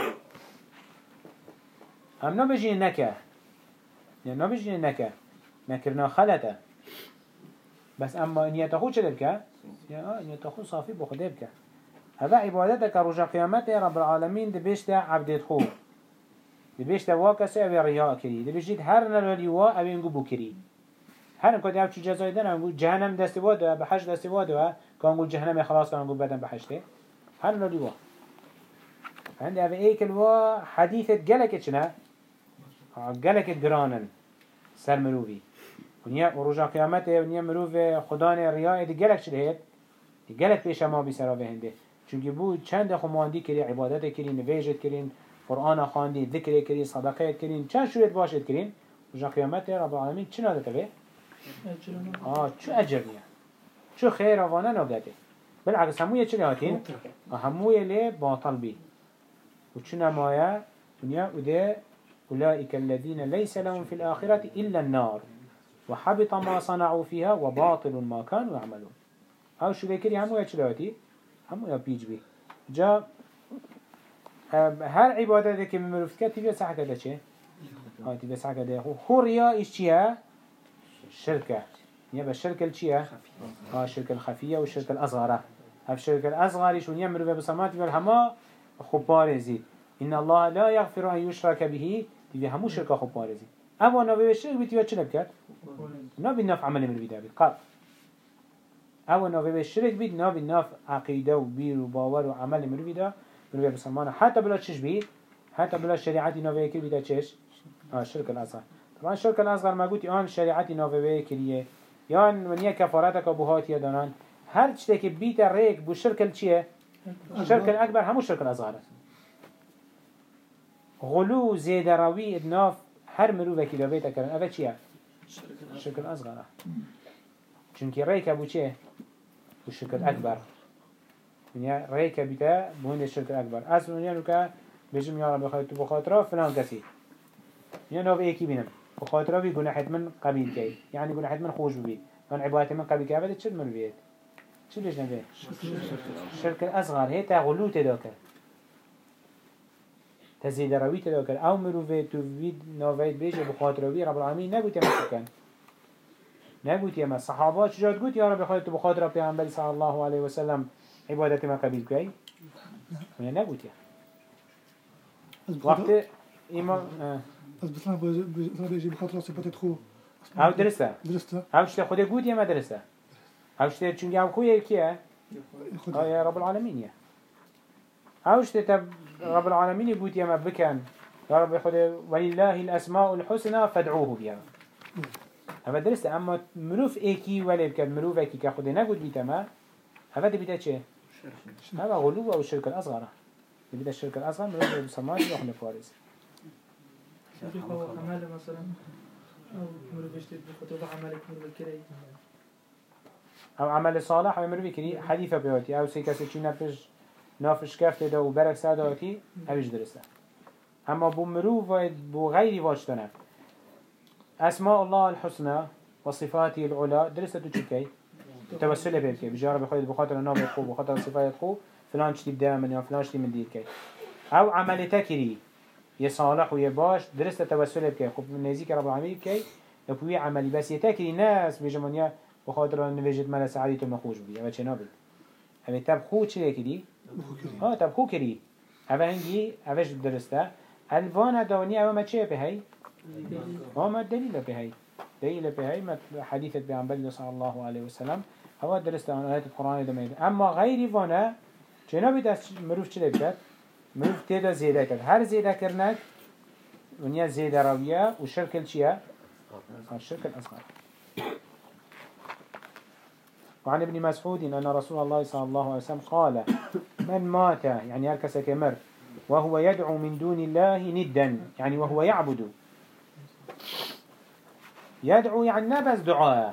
هم نبيجي نكه يعني نبيجي نكه نكرنا خلته بس اما نيته خو چه بك يا نيته خو صافي بو خده بك هذا عبادتك رجع قيامته رب العالمين دبشت عبدت خو دبشت واكسه او رياء كري دبشت هر نلولي وا او ينقو بو كري هر نكو دي چو جزاي دن نقول جهنم دستواده بحش دستواده كان نقول جهنم خلاص كان نقول بدن بحشته هر نلولي وا عندي او ايكل وا حديثة جلك چنا جلك جرانن سر مروفي ونیا رجع قیامته ونیا مروف خدان ریاء دی گلک چه هست دی گلک پیش ما بی سراغ هنده چونکه بود چند خماندی کری عبادت کری نویجت کرین قرآن خواندی ذکر کری صدقه کرین چند شویت باشد کرین رجع قیامته رب العالمین چه نادته به چو اجر نیا چو خیر آوانه نادته بالعکس همویه چه هاتین همویه لی باطل بی و چو نمایه ونیا وده أولئك الذين ليس لهم في الآخرة إلا النار وحبط ما صنعوا فيها وباطل ما كانوا يعملون أو شو ذكري همو يشلاتي همو يبيج بي جا هر عبادة ذكي من مروفكات تبقى ساعة كده چه؟ تبقى ساعة كده هو رياء إيش چيها؟ شركة يبقى الشركة الچيها؟ الشركة الخفية والشركة الأصغر الشركة الأصغر شو يمروا بصمات والهما خبار زيد إن الله لا يغفر أن يشرك به تبقى همو شركة خبار زيد أما نبي الشرك بتبقى چه نبكت؟ نبي الناف عمل من البداية قال أو نبي الشرك بيد نبي الناف عقيدة وبير وباور وعمل من البداية من البداية بسمانه حتى بلا تشش بيد حتى بلا شريعة نبي كل بيد تشش الشرك الأصغر طبعا الشرك الأصغر ما قلت يان شريعة نبي كليه يان من يه كفارتك أبوهات يدانان هر شتى بيت الريك بالشرك الشيء الشرك الأكبر همو الشرك الأصغر غلو زيد روي الناف هر مروفه كده بيتا كرن أفا چيه؟ الشرك الأصغر چونكي ريكا بو چيه؟ الشرك الأكبر يعني ريكا بيتا بوهند الشرك الأكبر أصلا يعني لك بجم يا رب بخاطره فلان كسي يعني نوف ايكي بينم بخاطره بي قناحت من قبيل كي يعني قناحت من خوش بي من عبادة من قبيل كي أبدا تشد من بيت شو ليش نبيه؟ الشرك الأصغر هي تغلو تداكر تزيد روي تذكر أو مروفه تفيد نوفيت بيجي بخاطر روي رب العالمين نقول يا مسكن نقول يا مس صحابات شجعت قلت يا رب خاطر بخاطر بيعمل صلى الله عليه وسلم عبادة ما قبيل كي ولا نقول يا وقت إمام بس بطلع بيجي بخاطر صفات خو أو درسته أو شت خده قلت يا مدرسة أو شت چون جام خويه كيه يا رب العالمين يا أو شت رب العالمين يقول يا ما بكن يا رب خده ولله الأسماء الحسنى فادعوه بها هذا درست أما مروف إيكي ولا بكن مروف إيكي كخده نقول بيتما هذا بيتا شيء هذا غلو أو الشرك الأصغر بيتا الشرك الأصغر مروف بسماج وإحنا فارس عمل مثلا أو مروف يشتري بخطوة عملك مروف كري أو عمل صالح أو مروف كري حديثة بيوتي أو سيكاسي چي نافش كفته ده و برك ساداتی هیچ درسته اما بو مروف و بو غیری واجتنه اسماء الله الحسنى و صفاته العلا درسته تو چی توسل به کی بجاره بخواد بخاطر نام خوب بخاطر صفات خوب فلان چی بده من یا فلان چی من دیر کی او عمل تکری یه صالح و یه باش درسته توسل به کی خب نزدیک رب العالمین کی یپوی عملی بس یه تکری ناس بجمانیا بخاطر نوجد مال سعادت مخوش بی و چه نابد همه تب خو چه کی طب خو كري هذا هنجي هذاش درسته الفانا دوني أو ما شيء بهاي ما دليل بهاي دليل بهاي ما حديثة بعنبال صلى الله عليه وسلم هو درسته عن آيات القرآن دمين أما غير فانا جنابي دست مروف چه بكت مروف تيدا زيادة كد هر زيادة كرنك ونيا زيادة روية والشرك الشيء الشرك الأصغر وعن ابن مسعود أن رسول الله صلى الله عليه وسلم قال من مات يعني هركس كمر وهو يدعو من دون الله ندا يعني وهو يعبد يدعو يعني نبس دعاء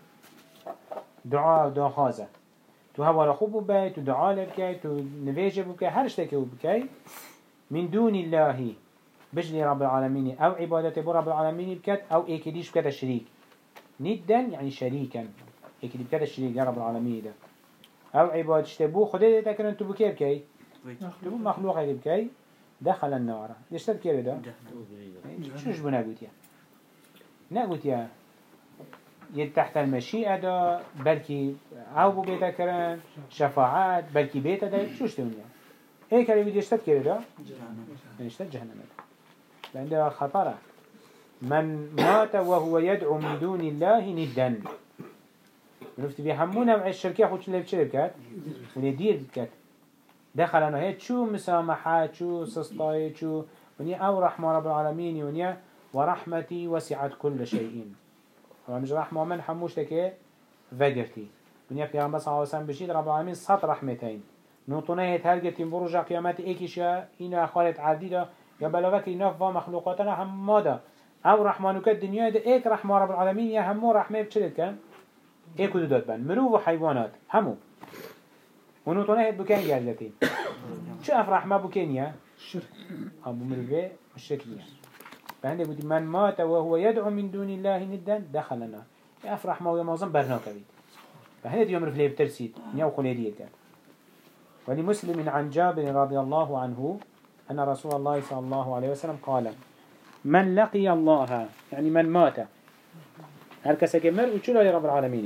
خازة تو هوا رخوب بكي تو دعاء لبكي تو نفيج بكي هرشتك بكي من دون الله بجلي رب العالمين أو عبادة رب العالمين بكت أو إيكديش بكت الشريك ندا يعني شريكا إيكدي بكت الشريك يا رب العالمين ده أو عبادة اشتبو خده ده تكرن تو بكي بكي تبو مخلوق هيك بكي دخل النار ليش تذكر ده شوش بنا قلت يا نا قلت يا تحت المشيئة دا بلكي او بو بيتا كرن شفاعات بلكي بيتا دا شوش دنيا ايه كالي بيدي اشتد كده دا اشتد جهنم دا لأنه خطرة من مات وهو يدعو من دون الله ندا نفت بيحمونا مع الشركة خوش اللي بشرب كات واللي دير كات دخلنا هيك شو مسامحات شو سسطاي شو ونيا او رحمة رب العالمين ونيا ورحمتي وسعت كل شيء مش رحمة من حموش تكي فقرتي ونيا في عم بس عاوزان بشيد رب العالمين صد رحمتين نوطنا هتهرجتين برجع قيامات إيكيشا إنا خالد عديدة يا بلغك نفوا مخلوقاتنا هم ماذا او رحمانك الدنيا ده ايك رحمة رب العالمين يا همو رحمة بشرد كان ايكو دودات بان مروف وحيوانات همو ونوطنا هت بكين جالتين شو اف رحمة بكين يا الشرك ابو مروفي الشركية فهندي قلت من مات وهو يدعو من دون الله ندا دخلنا يا اف رحمة ويا موزن برناك بيت فهندي يوم رفلي بترسيد نيو خليدية كان ولمسلم عن جابر رضي الله عنه أن رسول الله صلى الله عليه وسلم قال من لقي الله يعني من مات هل كسكمر وشو يا رب العالمين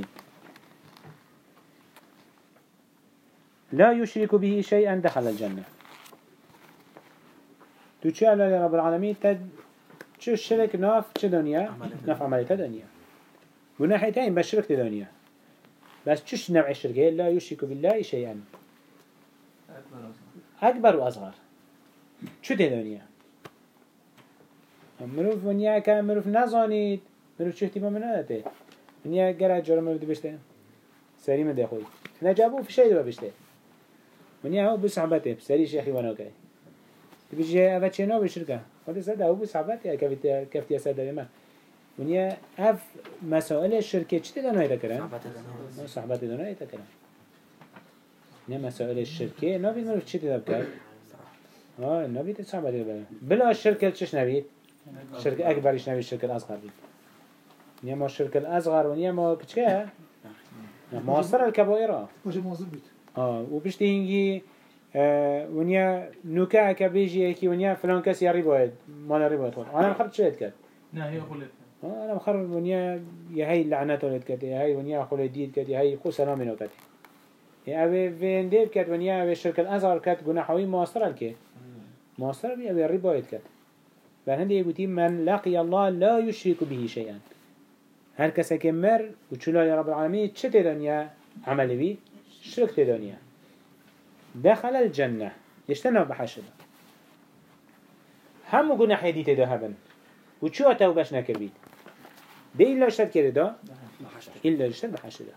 لا يشرك به شيئا دخل الجنة تشاء يا رب العالمين شو الشرك ناف شو دنيا ناف عملية دنيا وناحيتين بشرك دنيا بس شو نوع الشرك لا يشرك بالله شيئا أكبر وأصغر شو دنيا مروف ونیا که مروف نزانید مروف چه احتمال نداره ونیا گره جرم مروف بشته سری من ده خوی نجابو في شيء ده بشته ونیا هو بصحبته سری شيخي وانا كاي تبيجي أفا چه نو بشركه خود صدق هو بصحبته كفتي صدق ما ونیا اف مسائل الشركه چه ده نهایت کردن صحبته ده نهایت کردن نه مسائل الشركه نبي مروف چه ده بکرد نبي تصحبته ده بلا الشركه چش نبي شركة أكبرش نبي الشركة الأصغر دي نيما الشركة الأصغر ونيما كتشكا معاصرة الكبائرة وجه موظف بيت وبشتي هنجي ونيا نوكا كبيجي كي ونيا فلان كاس يا ريبويد مال ريبويد أنا مخرج شريت كات لا هي خلت أنا مخرج ونيا يا هاي لعنات ولد كات يا هاي ونيا خلي ديد كات يا هاي خو سلام منو كات يا أبي فين ديب كات ونيا أبي الشركة الأصغر كات جناحوي معاصرة الكي معاصرة بي أبي ريبويد كات فهندي يقولون من لقي الله لا يشرك به شيئا هر کسی که مر و چلای رب العالمین چه تدنیا عمل بی شرک تدنیا دخل الجنة يشتنه بحشد همو گناه دي تده هبن و چو توبش نکر بید ده إلا اشتد کرده إلا اشتد بحشد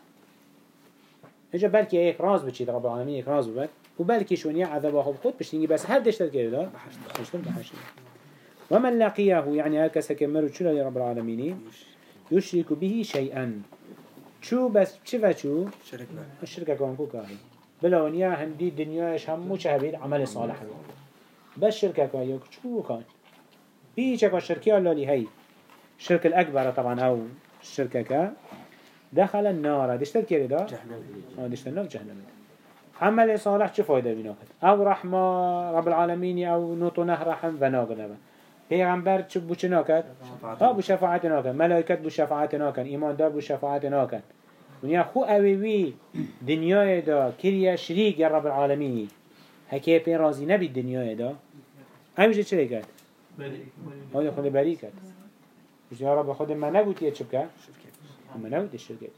اجا بلكي ايك راز بچید رب العالمين ايك راز ببد و بلكي شونيا عذابه خود بشتنگي بس هر دشتد کرده اشتد بحشد ومن لقيه يعني هكذا كمروا شو يا رب العالمين يشرك به شيئا شو بس شو الشركة كون كوكاهي بلا ونيا هندي الدنيا ايش هم مش هبيد عمل صالح بس شركة كايو شو كان بيجك الشركة الله لي هي الشركة الأكبر طبعا أو الشركة كا دخل النار دشتر كده ده دشتر النار جهنم عمل صالح شو فايدة بيناقد أو رحمة رب العالمين أو نوط نهر رحم وناقد پیغمبر بو چه ناکد؟ بو شفاعت ناکد ملائکت بو شفاعت ناکد ایماندار بو شفاعت ناکد ونیا خو اویوی دنیای دا کریه شریک یا رب العالمینی هکی پی رازی نبید دنیای دا همیشه چه کرد؟ هاده خود بری کرد یا رب خود من نگوتیه چه بکر؟ من نگوتی شرکت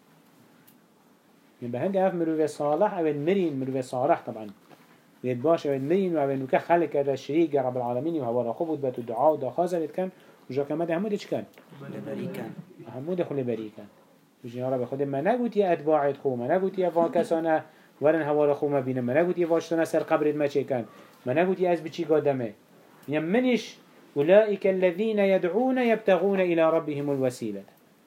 من به هنده اف مروف صالح او مرین مروف صالح طبعا ويد باش ويد مرين وين وكا خلق هذا الشريك رب العالمين وهو رخوبت بات الدعاء ودخازة كان وجا كمان همود ايش كان؟ بريكان همود خلي بريكان وجا يا رب خد ما نقول يا أتباع خو ما نقول يا فاكسانا ورن هوا رخو ما بينه ما نقول يا واشتنا سر قبر ما شيء كان ما نقول يا أزبتشي قدامه يمنش أولئك الذين يدعون يبتغون إلى ربهم الوسيلة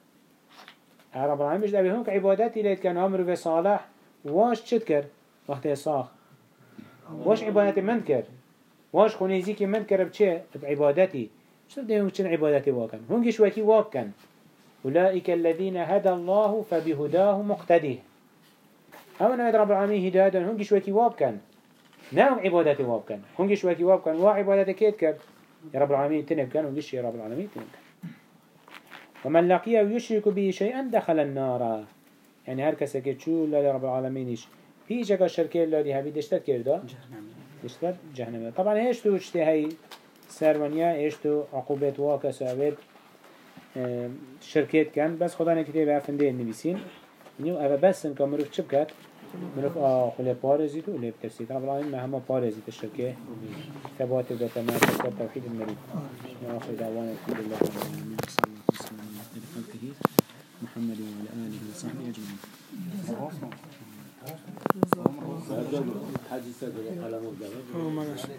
رب العالمين مش دابهم كعبادات اللي كان أمر في صالح واش تذكر وقت صاخ واش عبادتي من كر واش خونيزيكي من كر بچه بعبادتي شو بدهم يكون عبادتي واكن هونجي شوكي واكن أولئك الذين هدى الله فبهداه مقتديه أو نبي رب العالمين هداية هونجي شوكي واكن نعم عبادتي واكن هونجي شوكي واكن وعبادتي كيت كر يا رب العالمين تنب كان هونجي يا رب العالمين تنب ومن لقيه يشرك به شيئا دخل النار يعني هر کسی که چو لالی رب العالمینش پیش اگه شرکه لالی هبی دشتت کرده دشتت جهنم طبعا هیچ تو اشته هی سرونیا هیچ تو عقوبت واکس و عبید شرکت کن بس خدا نکته به افنده نویسین اینو اوه بس انکا مروف چه بکد مروف خلی پارزید و لیب ترسید رب العالمین ما همه پارزید الشرکه ثبات و دتما تسکت توحید المرید آخر دعوانا الحمد لله رب العالمين صلى الله وسلم على خير خلقه محمد وعلى آله وصحبه أجمعين. حاجة سجل قلم الدغب